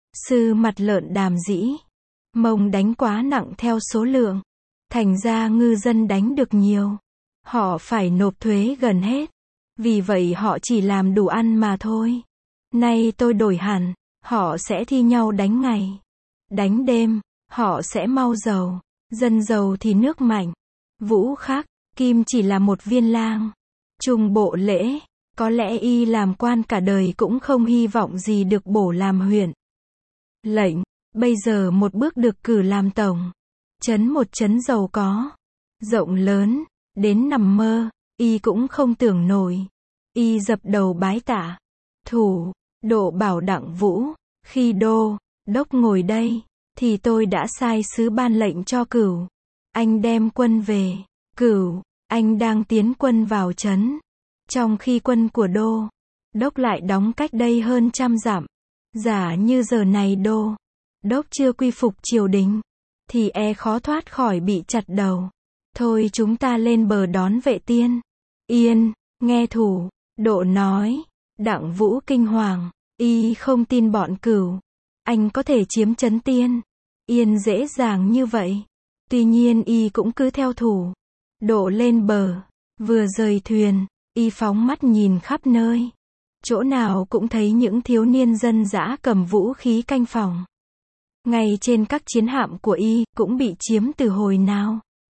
sư mặt lợn Đàm Dĩ Mông đánh quá nặng theo số lượng. Thành ra ngư dân đánh được nhiều. Họ phải nộp thuế gần hết. Vì vậy họ chỉ làm đủ ăn mà thôi. Nay tôi đổi hẳn. Họ sẽ thi nhau đánh ngày. Đánh đêm. Họ sẽ mau giàu. Dân giàu thì nước mạnh. Vũ Khắc, Kim chỉ là một viên lang. Trung bộ lễ. Có lẽ y làm quan cả đời cũng không hy vọng gì được bổ làm huyện lệnh. Bây giờ một bước được cử làm tổng. Trấn một trấn giàu có. Rộng lớn. Đến nằm mơ. Y cũng không tưởng nổi. Y dập đầu bái tạ. Thủ, Độ bảo Đặng Vũ. Khi đô đốc ngồi đây, thì tôi đã sai sứ ban lệnh cho Cửu. Anh đem quân về. Cửu, anh đang tiến quân vào trấn. Trong khi quân của đô đốc lại đóng cách đây hơn trăm dặm. Giả như giờ này đô đốc chưa quy phục triều đình, thì e khó thoát khỏi bị chặt đầu. Thôi chúng ta lên bờ đón vệ tiên. Yên, nghe Thủ, Độ nói. Đặng Vũ kinh hoàng. Y không tin bọn Cửu. Anh có thể chiếm trấn Tiên Yên dễ dàng như vậy. Tuy nhiên y cũng cứ theo Thủ, Độ lên bờ. Vừa rời thuyền, y phóng mắt nhìn khắp nơi. Chỗ nào cũng thấy những thiếu niên dân dã cầm vũ khí canh phòng. Ngay trên các chiến hạm của y, cũng bị chiếm từ hồi nào.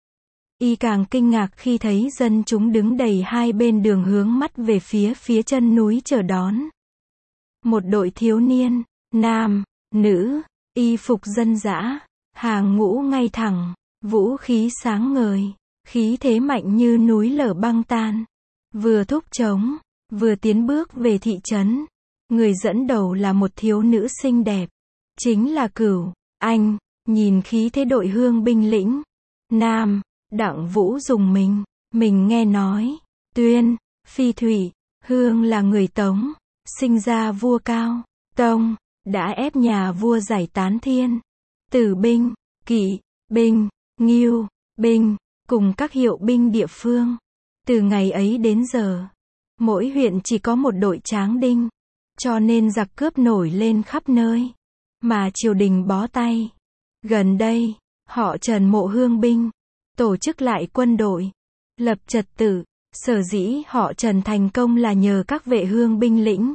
Y càng kinh ngạc khi thấy dân chúng đứng đầy hai bên đường hướng mắt về phía phía chân núi chờ đón. Một đội thiếu niên, nam, nữ, y phục dân dã, hàng ngũ ngay thẳng, vũ khí sáng ngời, khí thế mạnh như núi lở băng tan. Vừa thúc trống, vừa tiến bước về thị trấn. Người dẫn đầu là một thiếu nữ xinh đẹp. Chính là Cửu. Anh, nhìn khí thế đội hương binh lĩnh. Nam, Đặng Vũ dùng mình. Mình nghe nói, Tuyên, Phi Thủy, Hương là người Tống. Sinh ra vua Cao, Tông, đã ép nhà vua giải tán thiên, tử binh, kỵ, binh, ngưu, binh, cùng các hiệu binh địa phương. Từ ngày ấy đến giờ, mỗi huyện chỉ có một đội tráng đinh, cho nên giặc cướp nổi lên khắp nơi, mà triều đình bó tay. Gần đây, họ Trần mộ hương binh, tổ chức lại quân đội, lập trật tự. Sở dĩ họ Trần thành công là nhờ các vệ hương binh lĩnh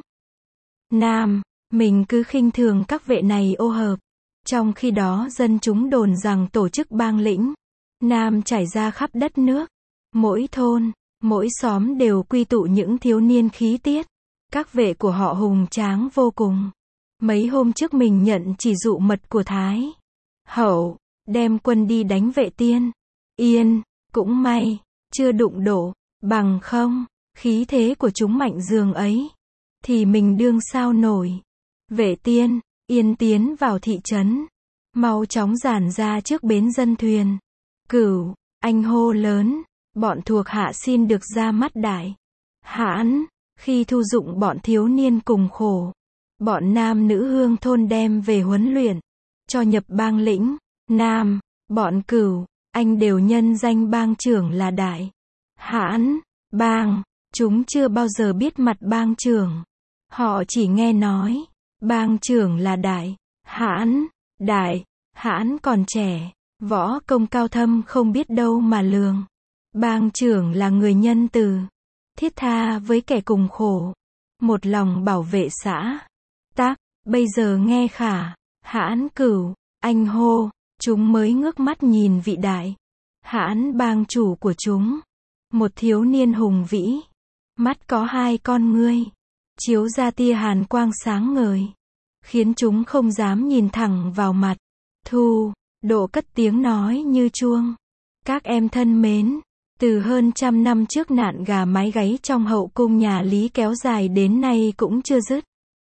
Nam. Mình cứ khinh thường các vệ này ô hợp. Trong khi đó dân chúng đồn rằng tổ chức bang lĩnh Nam trải ra khắp đất nước. Mỗi thôn, mỗi xóm đều quy tụ những thiếu niên khí tiết. Các vệ của họ hùng tráng vô cùng. Mấy hôm trước mình nhận chỉ dụ mật của Thái Hậu, đem quân đi đánh Vệ Tiên Yên. Cũng may, chưa đụng độ, bằng không, khí thế của chúng mạnh dường ấy, thì mình đương sao nổi. Vệ Tiên Yên tiến vào thị trấn, mau chóng dàn ra trước bến dân thuyền. Cửu, anh hô lớn, bọn thuộc hạ xin được ra mắt đại hãn. Khi thu dụng bọn thiếu niên cùng khổ, bọn nam nữ hương thôn đem về huấn luyện, cho nhập bang lĩnh Nam. Bọn Cửu, anh đều nhân danh bang trưởng là đại hãn. Bang, chúng chưa bao giờ biết mặt bang trưởng. Họ chỉ nghe nói, bang trưởng là đại hãn. Đại hãn còn trẻ, võ công cao thâm không biết đâu mà lường. Bang trưởng là người nhân từ, thiết tha với kẻ cùng khổ, một lòng bảo vệ xã tắc. Bây giờ nghe khả hãn Cửu anh hô, chúng mới ngước mắt nhìn vị đại hãn bang chủ của chúng. Một thiếu niên hùng vĩ, mắt có hai con ngươi, chiếu ra tia hàn quang sáng ngời, khiến chúng không dám nhìn thẳng vào mặt. Thu Độ cất tiếng nói như chuông. Các em thân mến, từ hơn trăm năm trước nạn gà mái gáy trong hậu cung nhà Lý kéo dài đến nay cũng chưa dứt.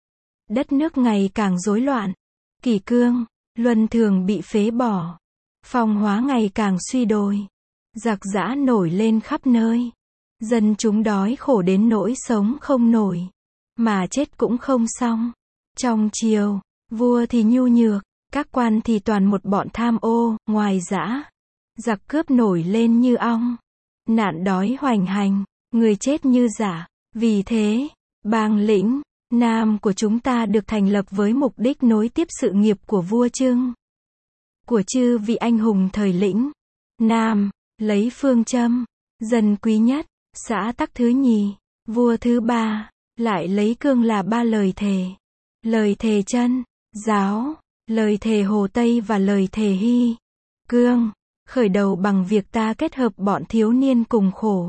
Đất nước ngày càng rối loạn, kỷ cương, luân thường bị phế bỏ, phong hóa ngày càng suy đồi, giặc giã nổi lên khắp nơi. Dân chúng đói khổ đến nỗi sống không nổi, mà chết cũng không xong. Trong triều, vua thì nhu nhược, các quan thì toàn một bọn tham ô, ngoài dã. Giặc cướp nổi lên như ong, nạn đói hoành hành, người chết như giả. Vì thế, bang lĩnh Nam của chúng ta được thành lập với mục đích nối tiếp sự nghiệp của vua Trưng, của chư vị anh hùng thời lĩnh Nam, lấy phương châm dân quý nhất, xã tắc thứ nhì, vua thứ ba, lại lấy cương là ba lời thề. Lời thề chân, giáo, lời thề Hồ Tây và lời thề Hy Cương, khởi đầu bằng việc ta kết hợp bọn thiếu niên cùng khổ,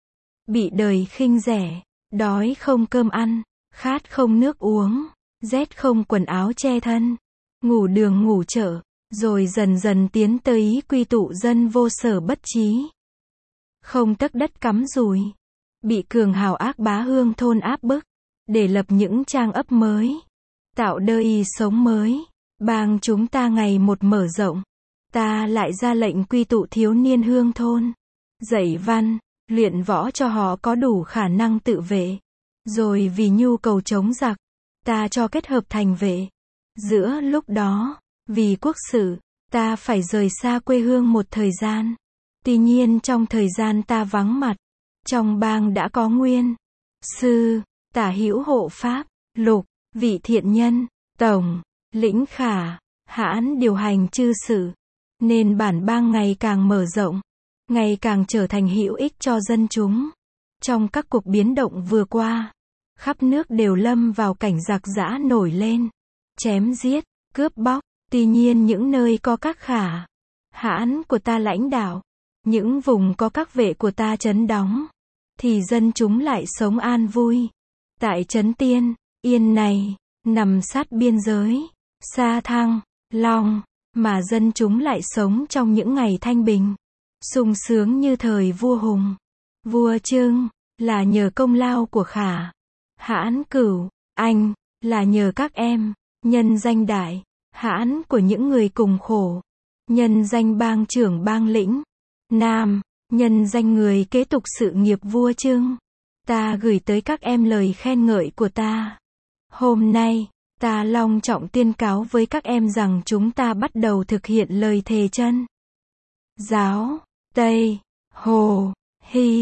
bị đời khinh rẻ, đói không cơm ăn, khát không nước uống, rét không quần áo che thân, ngủ đường ngủ chợ, rồi dần dần tiến tới ý quy tụ dân vô sở bất trí, không tấc đất cắm rùi, bị cường hào ác bá hương thôn áp bức, để lập những trang ấp mới, tạo đời sống mới. Bang chúng ta ngày một mở rộng, ta lại ra lệnh quy tụ thiếu niên hương thôn, dạy văn, luyện võ cho họ có đủ khả năng tự vệ. Rồi vì nhu cầu chống giặc, ta cho kết hợp thành vệ. Giữa lúc đó, vì quốc sự, ta phải rời xa quê hương một thời gian. Tuy nhiên trong thời gian ta vắng mặt, trong bang đã có nguyên sư, tả hữu hộ pháp, lục, vị thiện nhân, tổng, lĩnh khả, hãn điều hành chư sự. Nên bản bang ngày càng mở rộng, ngày càng trở thành hữu ích cho dân chúng. Trong các cuộc biến động vừa qua, khắp nước đều lâm vào cảnh giặc giã nổi lên, chém giết, cướp bóc. Tuy nhiên những nơi có các khả hãn của ta lãnh đạo, những vùng có các vệ của ta trấn đóng, thì dân chúng lại sống an vui. Tại trấn Tiên Yên này, nằm sát biên giới Sa Thăng, Long, mà dân chúng lại sống trong những ngày thanh bình, sung sướng như thời vua Hùng, vua Trưng, là nhờ công lao của khả hãn Cửu, anh, là nhờ các em, nhân danh đại hãn của những người cùng khổ, nhân danh bang trưởng bang lĩnh Nam, nhân danh người kế tục sự nghiệp vua Trưng. Ta gửi tới các em lời khen ngợi của ta. Hôm nay, ta long trọng tuyên cáo với các em rằng chúng ta bắt đầu thực hiện lời thề chân giáo, Tây, Hồ, Hy,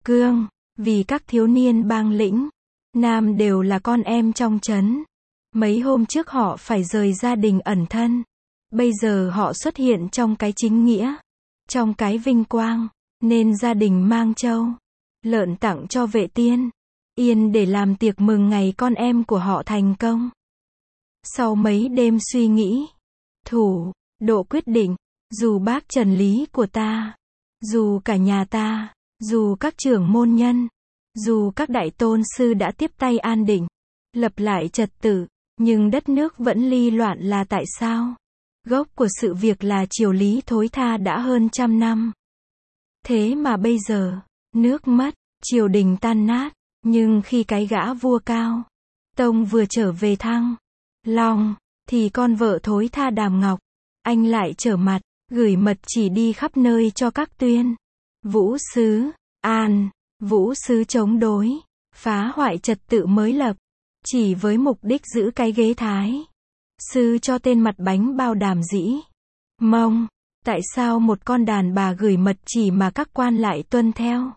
cương, vì các thiếu niên bang lĩnh, nam đều là con em trong trấn. Mấy hôm trước họ phải rời gia đình ẩn thân. Bây giờ họ xuất hiện trong cái chính nghĩa, trong cái vinh quang, nên gia đình mang trâu, lợn tặng cho Vệ Tiên, Yên để làm tiệc mừng ngày con em của họ thành công. Sau mấy đêm suy nghĩ, thủ, độ quyết định, dù bác Trần Lý của ta, dù cả nhà ta, dù các trưởng môn nhân, dù các đại tôn sư đã tiếp tay an định, lập lại trật tự, nhưng đất nước vẫn ly loạn là tại sao? Gốc của sự việc là triều Lý thối tha đã hơn trăm năm. Thế mà bây giờ, nước mất, triều đình tan nát, nhưng khi cái gã vua Cao Tông vừa trở về Thăng Long, thì con vợ thối tha Đàm Ngọc, anh lại trở mặt, gửi mật chỉ đi khắp nơi cho các tuyên, vũ sứ, an, vũ sứ chống đối, phá hoại trật tự mới lập, chỉ với mục đích giữ cái ghế thái sư cho tên mặt bánh bao Đàm Dĩ Mông. Tại sao một con đàn bà gửi mật chỉ mà các quan lại tuân theo?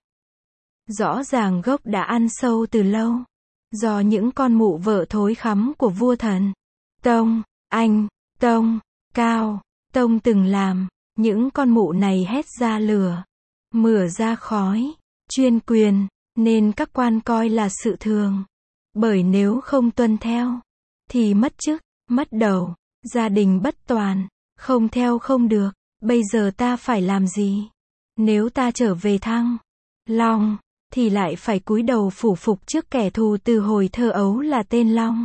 Rõ ràng gốc đã ăn sâu từ lâu, do những con mụ vợ thối khắm của vua Thần Tông, Anh Tông, Cao Tông từng làm. Những con mụ này hét ra lửa, mửa ra khói, chuyên quyền, nên các quan coi là sự thường. Bởi nếu không tuân theo, thì mất chức, mất đầu, gia đình bất toàn, không theo không được. Bây giờ ta phải làm gì? Nếu ta trở về Thăng Long, thì lại phải cúi đầu phủ phục trước kẻ thù từ hồi thơ ấu là tên Long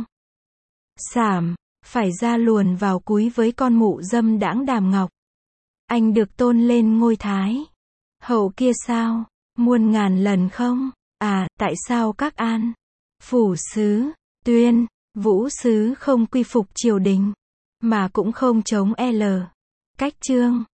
Sảm, phải ra luồn vào cúi với con mụ dâm đãng Đàm Ngọc. Anh được tôn lên ngôi Thái Hậu kia sao? Muôn ngàn lần không? À, tại sao các an, phủ sứ, tuyên, vũ sứ không quy phục triều đình, mà cũng không chống L. Cách chương?